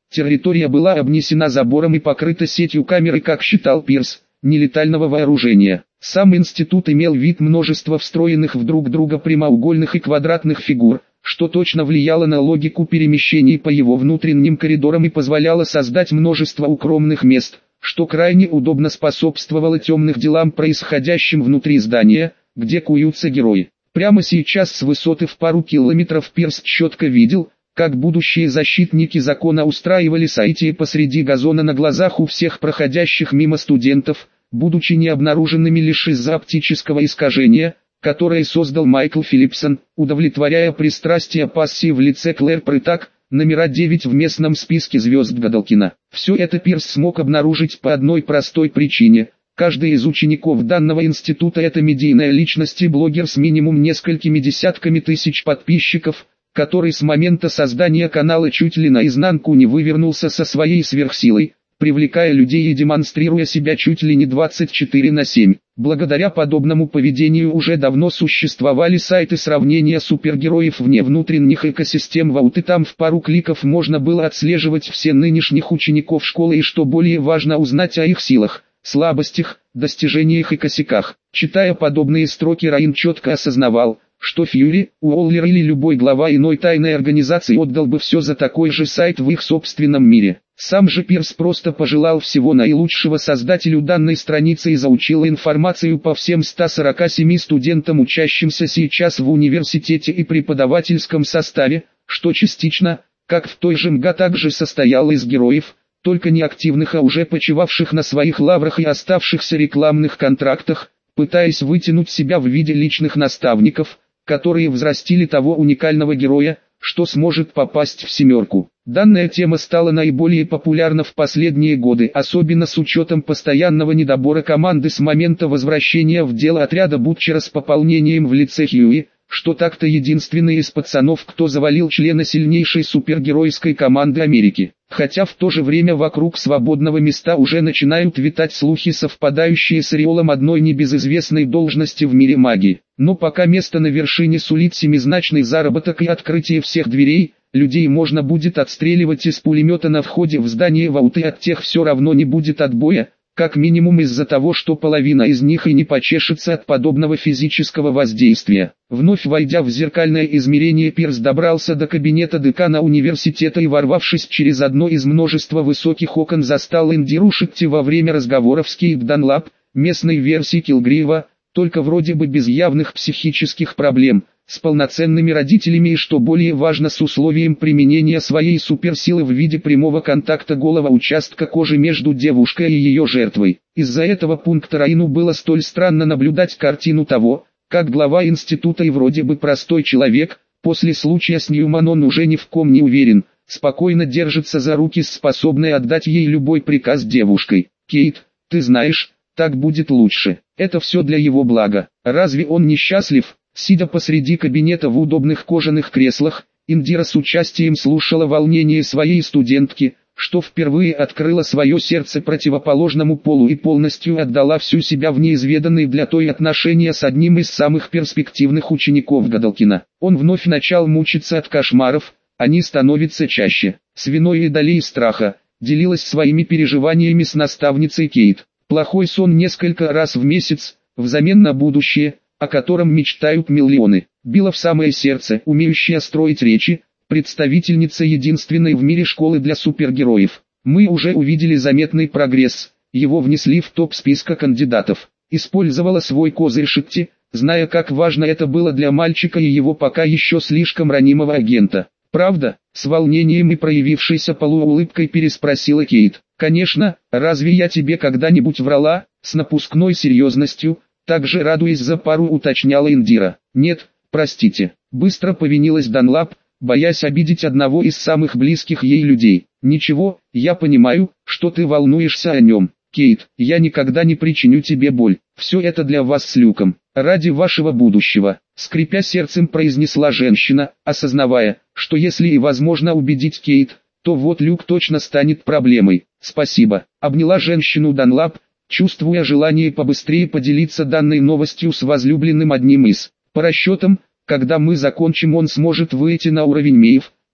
S1: Территория была обнесена забором и покрыта сетью камер и, как считал Пирс, нелетального вооружения. Сам институт имел вид множества встроенных в друг друга прямоугольных и квадратных фигур, что точно влияло на логику перемещений по его внутренним коридорам и позволяло создать множество укромных мест, что крайне удобно способствовало темным делам, происходящим внутри здания, где куются герои. Прямо сейчас с высоты в пару километров Пирс четко видел, как будущие защитники закона устраивали сойти посреди газона на глазах у всех проходящих мимо студентов, будучи не обнаруженными лишь из-за оптического искажения, которое создал Майкл Филлипсон, удовлетворяя пристрастие пассии в лице Клэр Прытак, номера девять в местном списке звезд Гадалкина. Все это Пирс смог обнаружить по одной простой причине. Каждый из учеников данного института — это медийная личность и блогер с минимум несколькими десятками тысяч подписчиков, который с момента создания канала чуть ли наизнанку не вывернулся со своей сверхсилой, привлекая людей и демонстрируя себя чуть ли не двадцать четыре на семь. Благодаря подобному поведению уже давно существовали сайты сравнения супергероев вне внутренних экосистем Ваут, и там в пару кликов можно было отслеживать все нынешних учеников школы и, что более важно, узнать о их силах, слабостях, достижениях и косяках. Читая подобные строки, Райан четко осознавал, что Фьюри, Уоллер или любой глава иной тайной организации отдал бы все за такой же сайт в их собственном мире. Сам же Пирс просто пожелал всего наилучшего создателю данной страницы и заучил информацию по всем ста сорока семи студентам, учащимся сейчас в университете и преподавательском составе, что частично, как в той же МГА, также состоял из героев, только не активных, а уже почивавших на своих лаврах и оставшихся рекламных контрактах, пытаясь вытянуть себя в виде личных наставников, которые взрастили того уникального героя, что сможет попасть в семерку. Данная тема стала наиболее популярна в последние годы, особенно с учетом постоянного недобора команды с момента возвращения в дело отряда Бутчера с пополнением в лице Хьюи, что так-то единственный из пацанов, кто завалил члена сильнейшей супергеройской команды Америки. Хотя в то же время вокруг свободного места уже начинают витать слухи, совпадающие с ореолом одной небезызвестной должности в мире магии. Но пока место на вершине сулит семизначный заработок и открытие всех дверей, людей можно будет отстреливать из пулемета на входе в здание Ваут, и от тех все равно не будет отбоя, как минимум из-за того, что половина из них и не почешется от подобного физического воздействия. Вновь войдя в зеркальное измерение, Пирс добрался до кабинета декана университета и, ворвавшись через одно из множества высоких окон, застал Индиру Шитти во время разговоров с Кейт Данлап, местной версией Килгрива, только вроде бы без явных психических проблем, с полноценными родителями и, что более важно, с условием применения своей суперсилы в виде прямого контакта голого участка кожи между девушкой и ее жертвой. Из-за этого пункта Райну было столь странно наблюдать картину того, как глава института и вроде бы простой человек, после случая с Ньюман он уже ни в ком не уверен, спокойно держится за руки с способной отдать ей любой приказ девушкой. «Кейт, ты знаешь, так будет лучше. Это все для его блага. Разве он не счастлив?» Сидя посреди кабинета в удобных кожаных креслах, Индира с участием слушала волнение своей студентки, что впервые открыла свое сердце противоположному полу и полностью отдала всю себя в неизведанные для той отношения с одним из самых перспективных учеников Гадалкина. Он вновь начал мучиться от кошмаров, они становятся чаще. С виной и долей страха, делилась своими переживаниями с наставницей Кейт. Плохой сон несколько раз в месяц, взамен на будущее, о котором мечтают миллионы. Била в самое сердце, умеющая строить речи, представительница единственной в мире школы для супергероев. Мы уже увидели заметный прогресс, его внесли в топ списка кандидатов. Использовала свой козырь Шитти, зная, как важно это было для мальчика и его пока еще слишком ранимого агента. «Правда?» — с волнением и проявившейся полуулыбкой переспросила Кейт. «Конечно, разве я тебе когда-нибудь врала?» — с напускной серьезностью, также радуясь за пару, уточняла Индира. «Нет, простите», — быстро повинилась Данлап, боясь обидеть одного из самых близких ей людей. «Ничего, я понимаю, что ты волнуешься о нем. Кейт, я никогда не причиню тебе боль. Все это для вас с Люком, ради вашего будущего», — скрипя сердцем произнесла женщина, осознавая, что если и возможно убедить Кейт, то вот Люк точно станет проблемой. «Спасибо», — обняла женщину Данлап, чувствуя желание побыстрее поделиться данной новостью с возлюбленным одним из. «По расчетам, когда мы закончим, он сможет выйти на уровень Меев,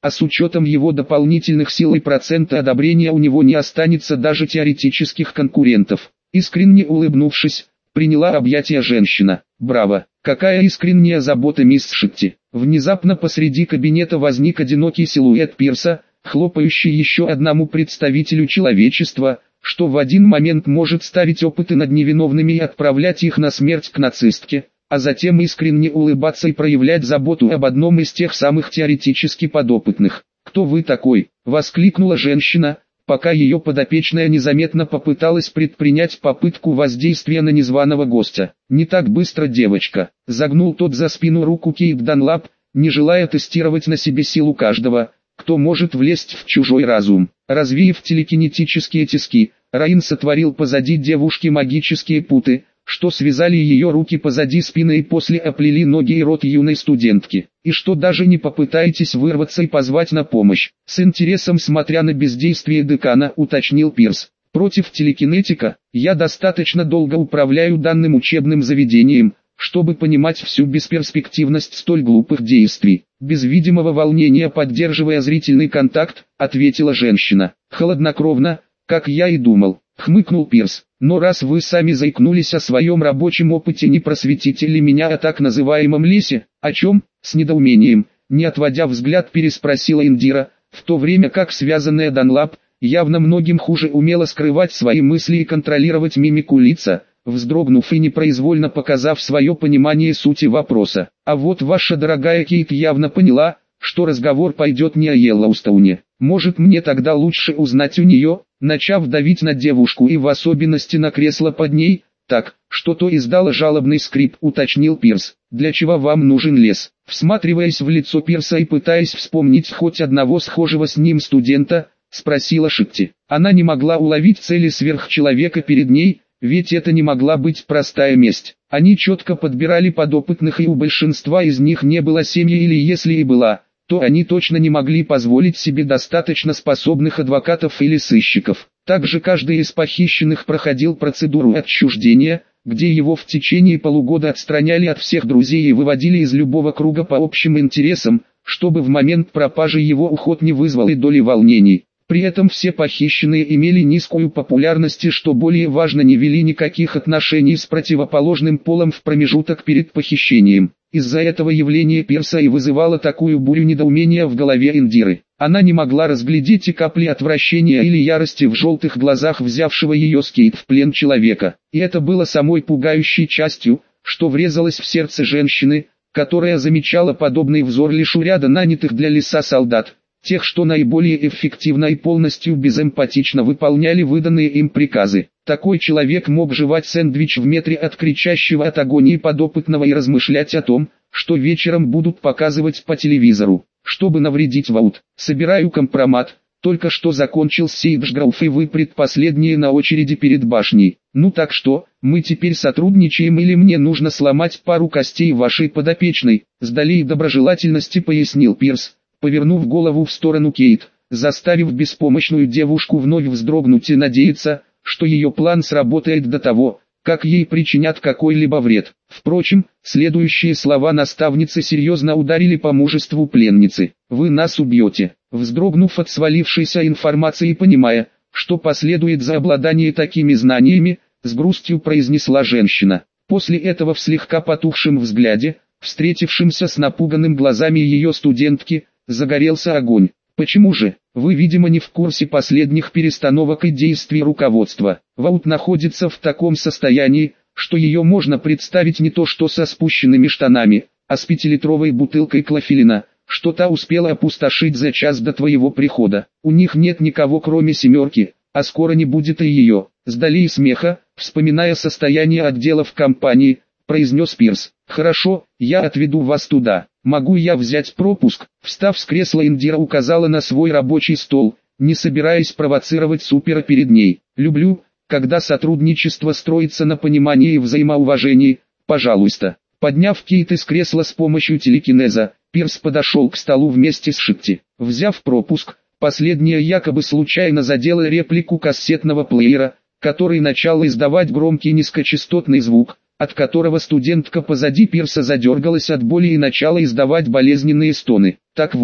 S1: а с учетом его дополнительных сил и процента одобрения у него не останется даже теоретических конкурентов. Искренне улыбнувшись, приняла объятия женщина. Браво! Какая искренняя забота, мисс Шитти. Внезапно посреди кабинета возник одинокий силуэт Пирса, хлопающий еще одному представителю человечества, что в один момент может ставить опыты над невиновными и отправлять их на смерть к нацистке, а затем искренне улыбаться и проявлять заботу об одном из тех самых теоретически подопытных. «Кто вы такой?» – воскликнула женщина, пока ее подопечная незаметно попыталась предпринять попытку воздействия на незваного гостя. «Не так быстро, девочка», – загнул тот за спину руку Кейт Данлап, не желая тестировать на себе силу каждого, кто может влезть в чужой разум. Развеяв телекинетические тиски, Раин сотворил позади девушки магические путы, что связали ее руки позади спины и после оплели ноги и рот юной студентки. «И что, даже не попытаетесь вырваться и позвать на помощь?» С интересом смотря на бездействие декана, уточнил Пирс. «Против телекинетика, я достаточно долго управляю данным учебным заведением, чтобы понимать всю бесперспективность столь глупых действий». Без видимого волнения поддерживая зрительный контакт, ответила женщина. «Холоднокровно, как я и думал», хмыкнул Пирс. «Но раз вы сами заикнулись о своем рабочем опыте, не просветите ли меня о так называемом лесе?» «О чем?» — с недоумением, не отводя взгляд, переспросила Индира, в то время как связанная Данлап, явно многим хуже, умела скрывать свои мысли и контролировать мимику лица, вздрогнув и непроизвольно показав свое понимание сути вопроса. «А вот ваша дорогая Кейт явно поняла, что разговор пойдет не о Йеллоустоуне. Может, мне тогда лучше узнать у нее?» Начав давить на девушку и в особенности на кресло под ней, так, что то издало жалобный скрип, уточнил Пирс. «Для чего вам нужен лес?» Всматриваясь в лицо Пирса и пытаясь вспомнить хоть одного схожего с ним студента, спросила Шитти. Она не могла уловить цели сверхчеловека перед ней, ведь это не могла быть простая месть. Они четко подбирали подопытных, и у большинства из них не было семьи, или если и была, то они точно не могли позволить себе достаточно способных адвокатов или сыщиков. Также каждый из похищенных проходил процедуру отчуждения, где его в течение полугода отстраняли от всех друзей и выводили из любого круга по общим интересам, чтобы в момент пропажи его уход не вызвал и доли волнений. При этом все похищенные имели низкую популярность и, что более важно, не вели никаких отношений с противоположным полом в промежуток перед похищением. Из-за этого явление Пирса и вызывало такую бурю недоумения в голове Индиры. Она не могла разглядеть и капли отвращения или ярости в желтых глазах взявшего ее с Кейт в плен человека. И это было самой пугающей частью, что врезалось в сердце женщины, которая замечала подобный взор лишь у ряда нанятых для леса солдат, тех, что наиболее эффективно и полностью безэмпатично выполняли выданные им приказы. Такой человек мог жевать сэндвич в метре от кричащего от агонии подопытного и размышлять о том, что вечером будут показывать по телевизору, чтобы навредить Ваут. «Собираю компромат, только что закончил Сейджгроув, и вы предпоследние на очереди перед башней. Ну так что, мы теперь сотрудничаем или мне нужно сломать пару костей вашей подопечной?» С долей доброжелательности пояснил Пирс, повернув голову в сторону Кейт, заставив беспомощную девушку вновь вздрогнуть и надеяться, что ее план сработает до того, как ей причинят какой-либо вред. Впрочем, следующие слова наставницы серьезно ударили по мужеству пленницы. «Вы нас убьете». Вздрогнув от свалившейся информации и понимая, что последует за обладание такими знаниями, с грустью произнесла женщина. После этого в слегка потухшем взгляде, встретившемся с напуганным глазами ее студентки, загорелся огонь. «Почему же? Вы, видимо, не в курсе последних перестановок и действий руководства. Ваут находится в таком состоянии, что ее можно представить не то что со спущенными штанами, а с пятилитровой бутылкой клофелина, что та успела опустошить за час до твоего прихода. У них нет никого кроме семерки, а скоро не будет и ее». С долей смеха, вспоминая состояние отделов компании, произнес Пирс. «Хорошо, я отведу вас туда. Могу я взять пропуск?» Встав с кресла, Индира указала на свой рабочий стол, не собираясь провоцировать супера перед ней. «Люблю, когда сотрудничество строится на понимании и взаимоуважении, пожалуйста». Подняв Кейт из кресла с помощью телекинеза, Пирс подошел к столу вместе с Шитти. Взяв пропуск, последняя якобы случайно задела реплику кассетного плеера, который начал издавать громкий низкочастотный звук, от которого студентка позади Пирса задергалась от боли и начала издавать болезненные стоны. «Так вот,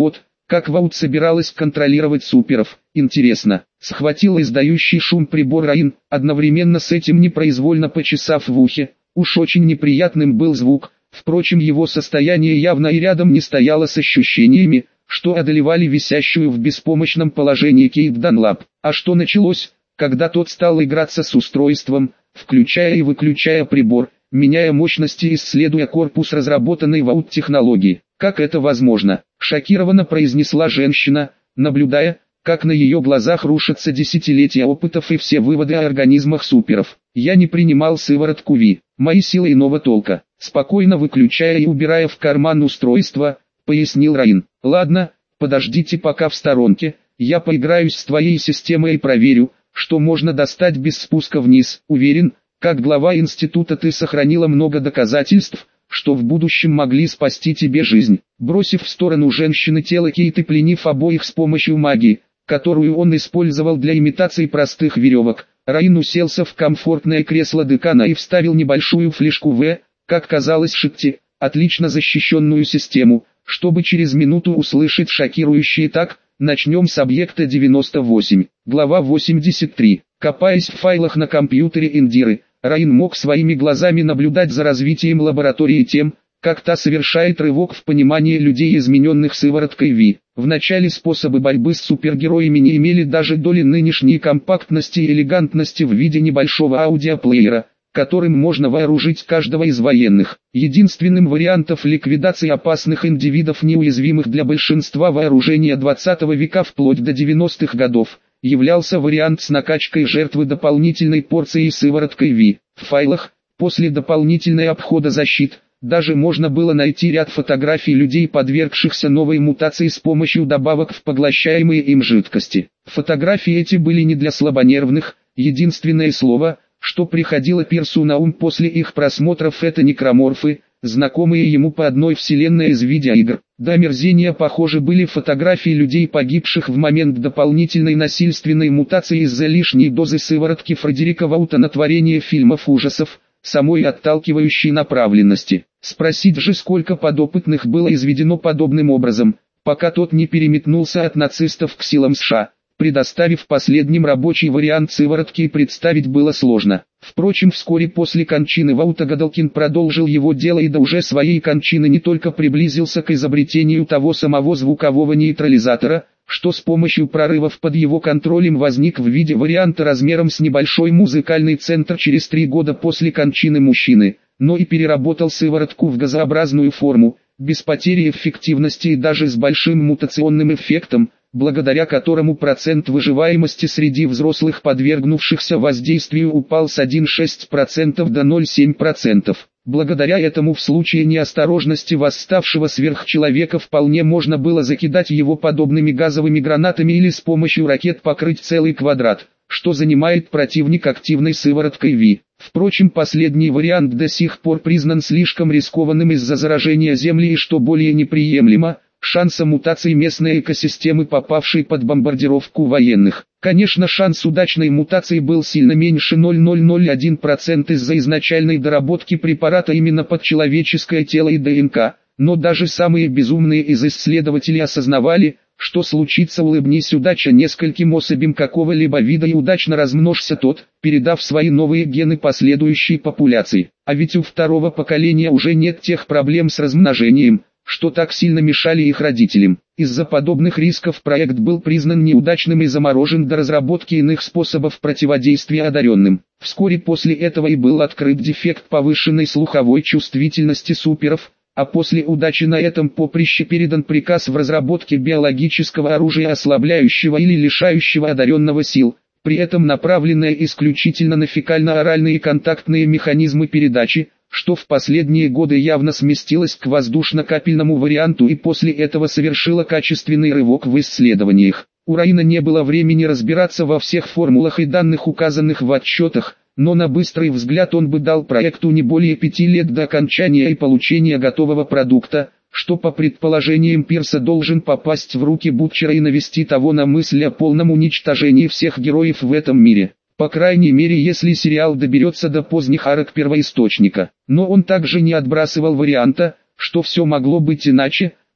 S1: Как Ваут собиралась контролировать суперов, интересно. Схватила издающий шум прибор Раин, одновременно с этим непроизвольно почесав в ухе. Уж очень неприятным был звук, впрочем его состояние явно и рядом не стояло с ощущениями, что одолевали висящую в беспомощном положении Кейт Данлап. А что началось, когда тот стал играться с устройством, включая и выключая прибор, меняя мощности и исследуя корпус разработанной Ваут технологии? Как это возможно? Шокированно произнесла женщина, наблюдая, как на ее глазах рушатся десятилетия опытов и все выводы о организмах суперов. Я не принимал сыворотку Ви. Мои силы иного толка. Спокойно выключая и убирая в карман устройство, пояснил Раин. Ладно, подождите пока в сторонке, я поиграюсь с твоей системой и проверю, что можно достать без спуска вниз. Уверен, как глава института ты сохранила много доказательств, что в будущем могли спасти тебе жизнь. Бросив в сторону женщины тело Кейт и пленив обоих с помощью магии, которую он использовал для имитации простых веревок, Раин уселся в комфортное кресло декана и вставил небольшую флешку В, как казалось Шитти, отлично защищенную систему, чтобы через минуту услышать шокирующие так. Начнем с объекта девяносто восемь. Глава восемьдесят три. Копаясь в файлах на компьютере Индиры, Раин мог своими глазами наблюдать за развитием лаборатории тем, как та совершает рывок в понимании людей, измененных сывороткой Ви. Вначале способы борьбы с супергероями не имели даже доли нынешней компактности и элегантности в виде небольшого аудиоплеера, которым можно вооружить каждого из военных. Единственным вариантом ликвидации опасных индивидов, неуязвимых для большинства вооружения двадцатого века вплоть до девяностых годов, являлся вариант с накачкой жертвы дополнительной порцией сывороткой Ви. В файлах, после дополнительного обхода защит, даже можно было найти ряд фотографий людей, подвергшихся новой мутации с помощью добавок в поглощаемые им жидкости. Фотографии эти были не для слабонервных, единственное слово, что приходило Пирсу на ум после их просмотров, это некроморфы, знакомые ему по одной вселенной из видеоигр. До омерзения похожи были фотографии людей, погибших в момент дополнительной насильственной мутации из-за лишней дозы сыворотки Фредерика Ваута на творение фильмов ужасов, самой отталкивающей направленности. Спросить же, сколько подопытных было изведено подобным образом, пока тот не переметнулся от нацистов к силам США. Предоставив последним рабочий вариант сыворотки, и представить было сложно. Впрочем, вскоре после кончины Ваута Гадалкин продолжил его дело и до уже своей кончины не только приблизился к изобретению того самого звукового нейтрализатора, что с помощью прорывов под его контролем возник в виде варианта размером с небольшой музыкальный центр через три года после кончины мужчины, но и переработал сыворотку в газообразную форму, без потери эффективности и даже с большим мутационным эффектом, благодаря которому процент выживаемости среди взрослых, подвергнувшихся воздействию, упал с одного целых шесть десятых процента до ноль целых семь десятых процента. Благодаря этому в случае неосторожности восставшего сверхчеловека вполне можно было закидать его подобными газовыми гранатами или с помощью ракет покрыть целый квадрат, что занимает противник активной сывороткой Ви. Впрочем, последний вариант до сих пор признан слишком рискованным из-за заражения Земли и, что более неприемлемо, шанса мутации местной экосистемы, попавшей под бомбардировку военных. Конечно, шанс удачной мутации был сильно меньше ноль целых ноль ноль один процента из-за изначальной доработки препарата именно под человеческое тело и ДНК, но даже самые безумные из исследователей осознавали, что случится, улыбнись удача нескольким особям какого-либо вида и удачно размножься тот, передав свои новые гены последующей популяции. А ведь у второго поколения уже нет тех проблем с размножением, что так сильно мешали их родителям. Из-за подобных рисков проект был признан неудачным и заморожен до разработки иных способов противодействия одаренным. Вскоре после этого и был открыт дефект повышенной слуховой чувствительности суперов, а после удачи на этом поприще передан приказ в разработке биологического оружия, ослабляющего или лишающего одаренного сил, при этом направленное исключительно на фекально-оральные контактные механизмы передачи, что в последние годы явно сместилось к воздушно-капельному варианту и после этого совершило качественный рывок в исследованиях. У Раина не было времени разбираться во всех формулах и данных, указанных в отчетах, но на быстрый взгляд он бы дал проекту не более пяти лет до окончания и получения готового продукта, что по предположениям Пирса должен попасть в руки Бутчера и навести того на мысль о полном уничтожении всех героев в этом мире. По крайней мере, если сериал доберется до поздних арок первоисточника. Но он также не отбрасывал варианта, что все могло быть иначе.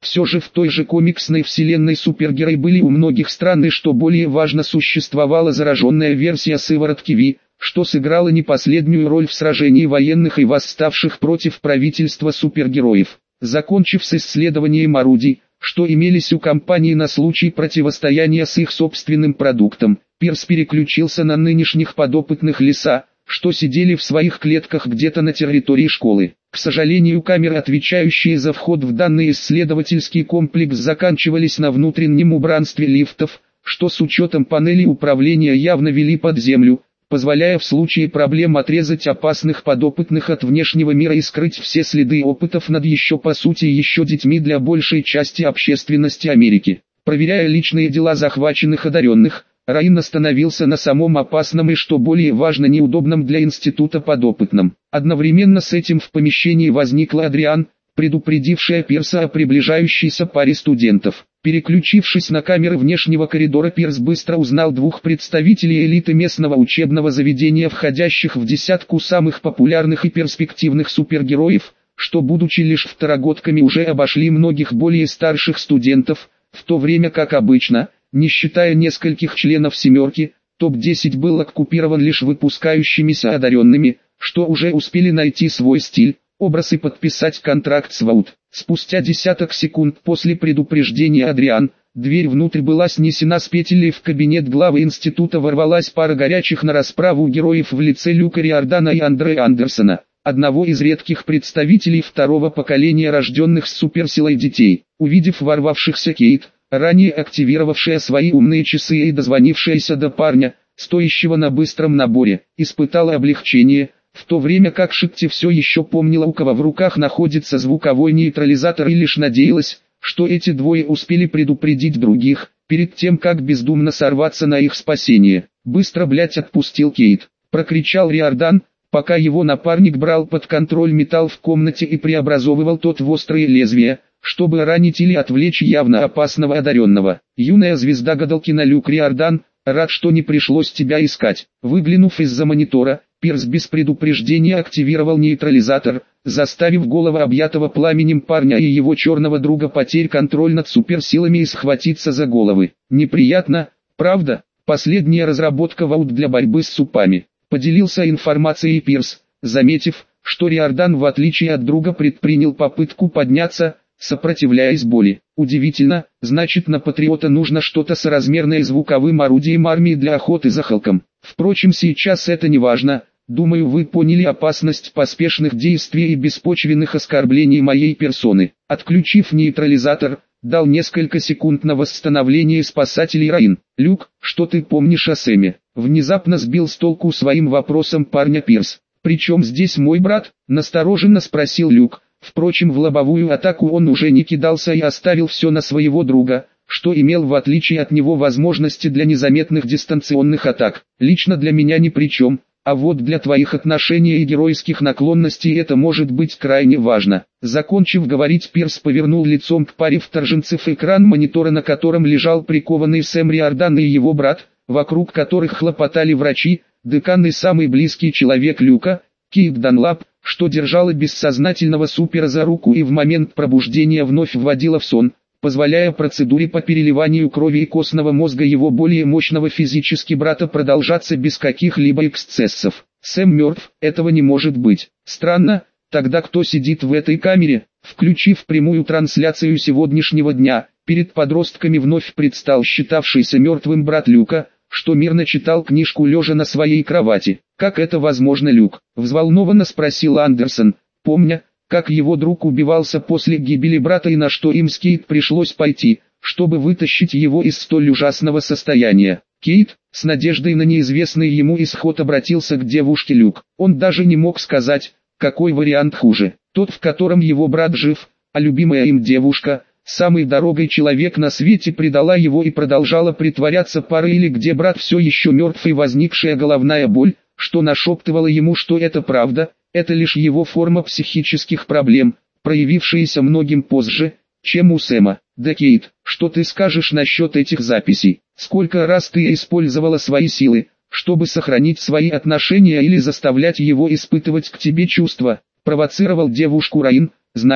S1: Все же в той же комиксной вселенной супергерои были у многих стран, и что более важно, существовала зараженная версия сыворотки Ви, что сыграло не последнюю роль в сражении военных и восставших против правительства супергероев. Закончив с исследованием орудий, что имелись у компании на случай противостояния с их собственным продуктом, Пирс переключился на нынешних подопытных лиса, что сидели в своих клетках где-то на территории школы. К сожалению, камеры, отвечающие за вход в данный исследовательский комплекс, заканчивались на внутреннем убранстве лифтов, что с учетом панелей управления явно вели под землю, позволяя в случае проблем отрезать опасных подопытных от внешнего мира и скрыть все следы опытов над еще по сути еще детьми для большей части общественности Америки. Проверяя личные дела захваченных одаренных, Раин остановился на самом опасном и, что более важно, неудобном для института подопытном. Одновременно с этим в помещении возникла Адриан, предупредившая Пирса о приближающейся паре студентов. Переключившись на камеры внешнего коридора, Пирс быстро узнал двух представителей элиты местного учебного заведения, входящих в десятку самых популярных и перспективных супергероев, что, будучи лишь второгодками, уже обошли многих более старших студентов, в то время как обычно, не считая нескольких членов «семерки», топ десять был оккупирован лишь выпускающимися одаренными, что уже успели найти свой стиль, образ и подписать контракт с ВАУТ. Спустя десяток секунд после предупреждения Адриан, дверь внутрь была снесена с петель, и в кабинет главы института ворвалась пара горячих на расправу героев в лице Люка Риордана и Андрея Андерсона, одного из редких представителей второго поколения рожденных с суперсилой детей. Увидев ворвавшихся, Кейт, ранее активировавшая свои умные часы и дозвонившаяся до парня, стоящего на быстром наборе, испытала облегчение, в то время как Шитти все еще помнила, у кого в руках находится звуковой нейтрализатор, и лишь надеялась, что эти двое успели предупредить других, перед тем как бездумно сорваться на их спасение. «Быстро, блять, отпустил Кейт!» — прокричал Риордан, пока его напарник брал под контроль металл в комнате и преобразовывал тот в острые лезвия, чтобы ранить или отвлечь явно опасного одаренного. «Юная звезда гадалкина Люк Риордан, рад, что не пришлось тебя искать». Выглянув из-за монитора, Пирс без предупреждения активировал нейтрализатор, заставив голову объятого пламенем парня и его черного друга потерять контроль над суперсилами и схватиться за головы. «Неприятно, правда? Последняя разработка ВАУТ для борьбы с супами», — поделился информацией Пирс, заметив, что Риордан в отличие от друга предпринял попытку подняться, сопротивляясь боли. «Удивительно, значит, на Патриота нужно что-то соразмерное звуковым орудием армии для охоты за Халком. Впрочем, сейчас это не важно. Думаю, вы поняли опасность поспешных действий и беспочвенных оскорблений моей персоны». Отключив нейтрализатор, дал несколько секунд на восстановление спасателей Раин. «Люк, что ты помнишь о Сэме?» Внезапно сбил с толку своим вопросом парня Пирс. «Причем здесь мой брат?» — настороженно спросил Люк. Впрочем, в лобовую атаку он уже не кидался и оставил все на своего друга, что имел в отличие от него возможности для незаметных дистанционных атак. «Лично для меня ни при чем, а вот для твоих отношений и геройских наклонностей это может быть крайне важно». Закончив говорить, Пирс повернул лицом к паре вторженцев экран монитора, на котором лежал прикованный Сэм Риордан и его брат, вокруг которых хлопотали врачи, декан и самый близкий человек Люка, Кейт Данлап, что держала бессознательного супера за руку и в момент пробуждения вновь вводила в сон, позволяя процедуре по переливанию крови и костного мозга его более мощного физически брата продолжаться без каких-либо эксцессов. «Сэм мертв, этого не может быть. Странно, тогда кто сидит в этой камере?» Включив прямую трансляцию сегодняшнего дня, перед подростками вновь предстал считавшийся мертвым брат Люка, что мирно читал книжку лежа на своей кровати. «Как это возможно, Люк?» — взволнованно спросил Андерсон, помня, как его друг убивался после гибели брата и на что им с Кейт пришлось пойти, чтобы вытащить его из столь ужасного состояния. Кейт, с надеждой на неизвестный ему исход, обратился к девушке Люк. Он даже не мог сказать, какой вариант хуже. Тот, в котором его брат жив, а любимая им девушка, самый дорогой человек на свете, предала его и продолжала притворяться парой, или где брат все еще мертв и возникшая головная боль, что нашептывала ему, что это правда, это лишь его форма психических проблем, проявившиеся многим позже, чем у Сэма. «Да, Кейт, что ты скажешь насчет этих записей? Сколько раз ты использовала свои силы, чтобы сохранить свои отношения или заставлять его испытывать к тебе чувства?» — провоцировал девушку Раин, зная,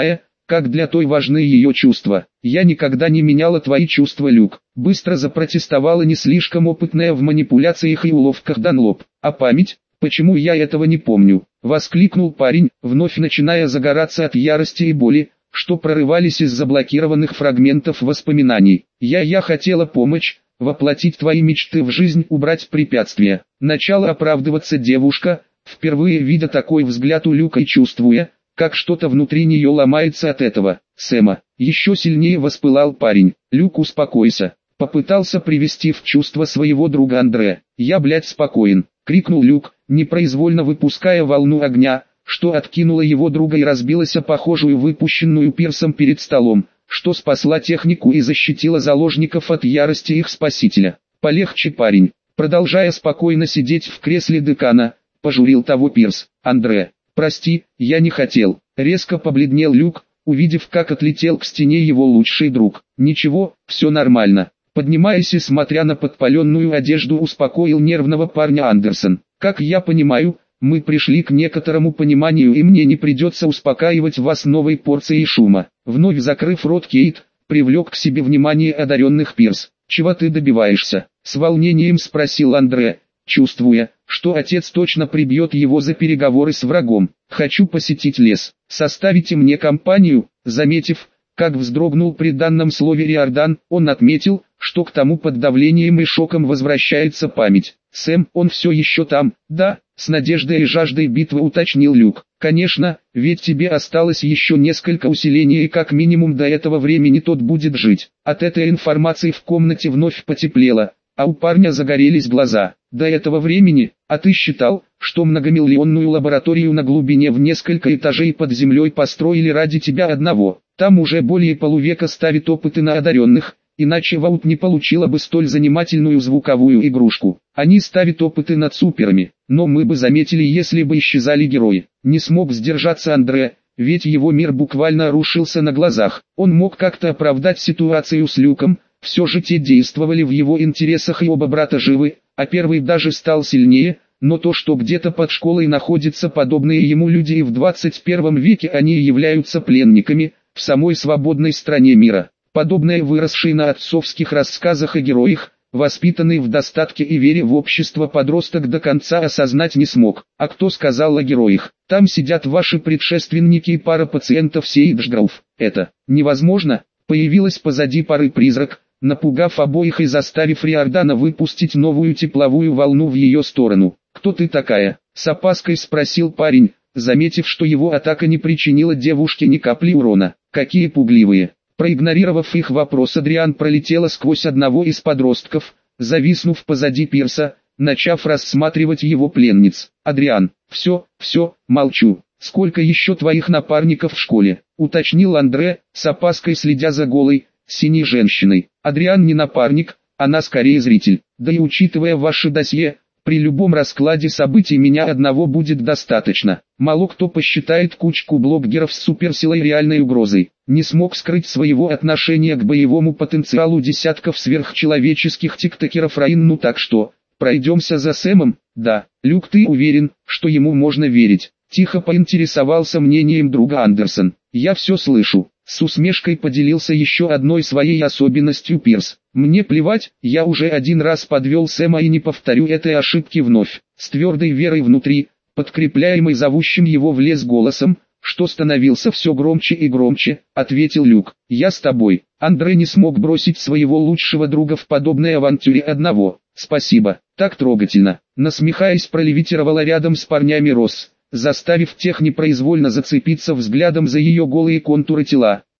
S1: как для той важны ее чувства. Я никогда не меняла твои чувства, Люк. Быстро запротестовала не слишком опытная в манипуляциях и уловках Данлоп. А память? Почему я этого не помню? Воскликнул парень, вновь начиная загораться от ярости и боли, что прорывались из заблокированных фрагментов воспоминаний. Я я хотела помочь, воплотить твои мечты в жизнь, убрать препятствия. Начала оправдываться девушка, впервые видя такой взгляд у Люка и чувствуя, как что-то внутри нее ломается от этого. Сэма, еще сильнее воспылал парень. Люк, успокойся. Попытался привести в чувство своего друга Андре. Я, блядь, спокоен, крикнул Люк, непроизвольно выпуская волну огня, что откинула его друга и разбилась о похожую выпущенную Пирсом перед столом, что спасла технику и защитила заложников от ярости их спасителя. Полегче, парень. Продолжая спокойно сидеть в кресле декана, пожурил того Пирс. Андре, прости, я не хотел. Резко побледнел Люк, увидев, как отлетел к стене его лучший друг. Ничего, все нормально. Поднимаясь и смотря на подпаленную одежду, успокоил нервного парня Андерсон. Как я понимаю, мы пришли к некоторому пониманию, и мне не придется успокаивать вас новой порцией шума. Вновь закрыв рот, Кейт привлек к себе внимание одаренных Пирс. Чего ты добиваешься? С волнением спросил Андре, чувствуя, что отец точно прибьет его за переговоры с врагом. Хочу посетить лес. Составите мне компанию? Заметив, как вздрогнул при данном слове Риордан, он отметил, что к тому под давлением и шоком возвращается память. Сэм, он все еще там, да? С надеждой и жаждой битвы уточнил Люк. Конечно, ведь тебе осталось еще несколько усилений, и как минимум до этого времени тот будет жить. От этой информации в комнате вновь потеплело, а у парня загорелись глаза. До этого времени, а ты считал, что многомиллионную лабораторию на глубине в несколько этажей под землей построили ради тебя одного? Там уже более полувека ставит опыты на одаренных, иначе Ваут не получила бы столь занимательную звуковую игрушку. Они ставят опыты над суперами, но мы бы заметили, если бы исчезали герои. Не смог сдержаться Андре, ведь его мир буквально рушился на глазах. Он мог как-то оправдать ситуацию с Люком, все же те действовали в его интересах и оба брата живы, а первый даже стал сильнее, но то, что где-то под школой находятся подобные ему люди и в двадцать первом веке они являются пленниками, в самой свободной стране мира. Подобное выросший на отцовских рассказах о героях, воспитанный в достатке и вере в общество подросток до конца осознать не смог. А кто сказал о героях? Там сидят ваши предшественники и пара пациентов Сейджгроув. Это невозможно. Появилась позади пары призрак, напугав обоих и заставив Риордана выпустить новую тепловую волну в ее сторону. «Кто ты такая?» — с опаской спросил парень, заметив, что его атака не причинила девушке ни капли урона. «Какие пугливые!» Проигнорировав их вопрос, Адриан пролетела сквозь одного из подростков, зависнув позади Пирса, начав рассматривать его пленниц. «Адриан, все, все, молчу. Сколько еще твоих напарников в школе?» — уточнил Андре, с опаской следя за голой, синей женщиной. «Адриан не напарник, она скорее зритель. Да и учитывая ваше досье, при любом раскладе событий меня одного будет достаточно. Мало кто посчитает кучку блогеров с суперсилой реальной угрозой. Не смог скрыть своего отношения к боевому потенциалу десятков сверхчеловеческих тиктокеров Раин. Ну так что, пройдемся за Сэмом?» «Да, Люк, ты уверен, что ему можно верить?» Тихо поинтересовался мнением друга Андерсон. «Я все слышу». С усмешкой поделился еще одной своей особенностью Пирс. «Мне плевать, я уже один раз подвел Сэма и не повторю этой ошибки вновь». С твердой верой внутри, подкрепляемой зовущим его в лес голосом, что становился все громче и громче, ответил Люк. «Я с тобой». Андре не смог бросить своего лучшего друга в подобной авантюре одного. «Спасибо, так трогательно». Насмехаясь, пролевитировала рядом с парнями Росс, заставив тех непроизвольно зацепиться взглядом за ее голые контуры тела.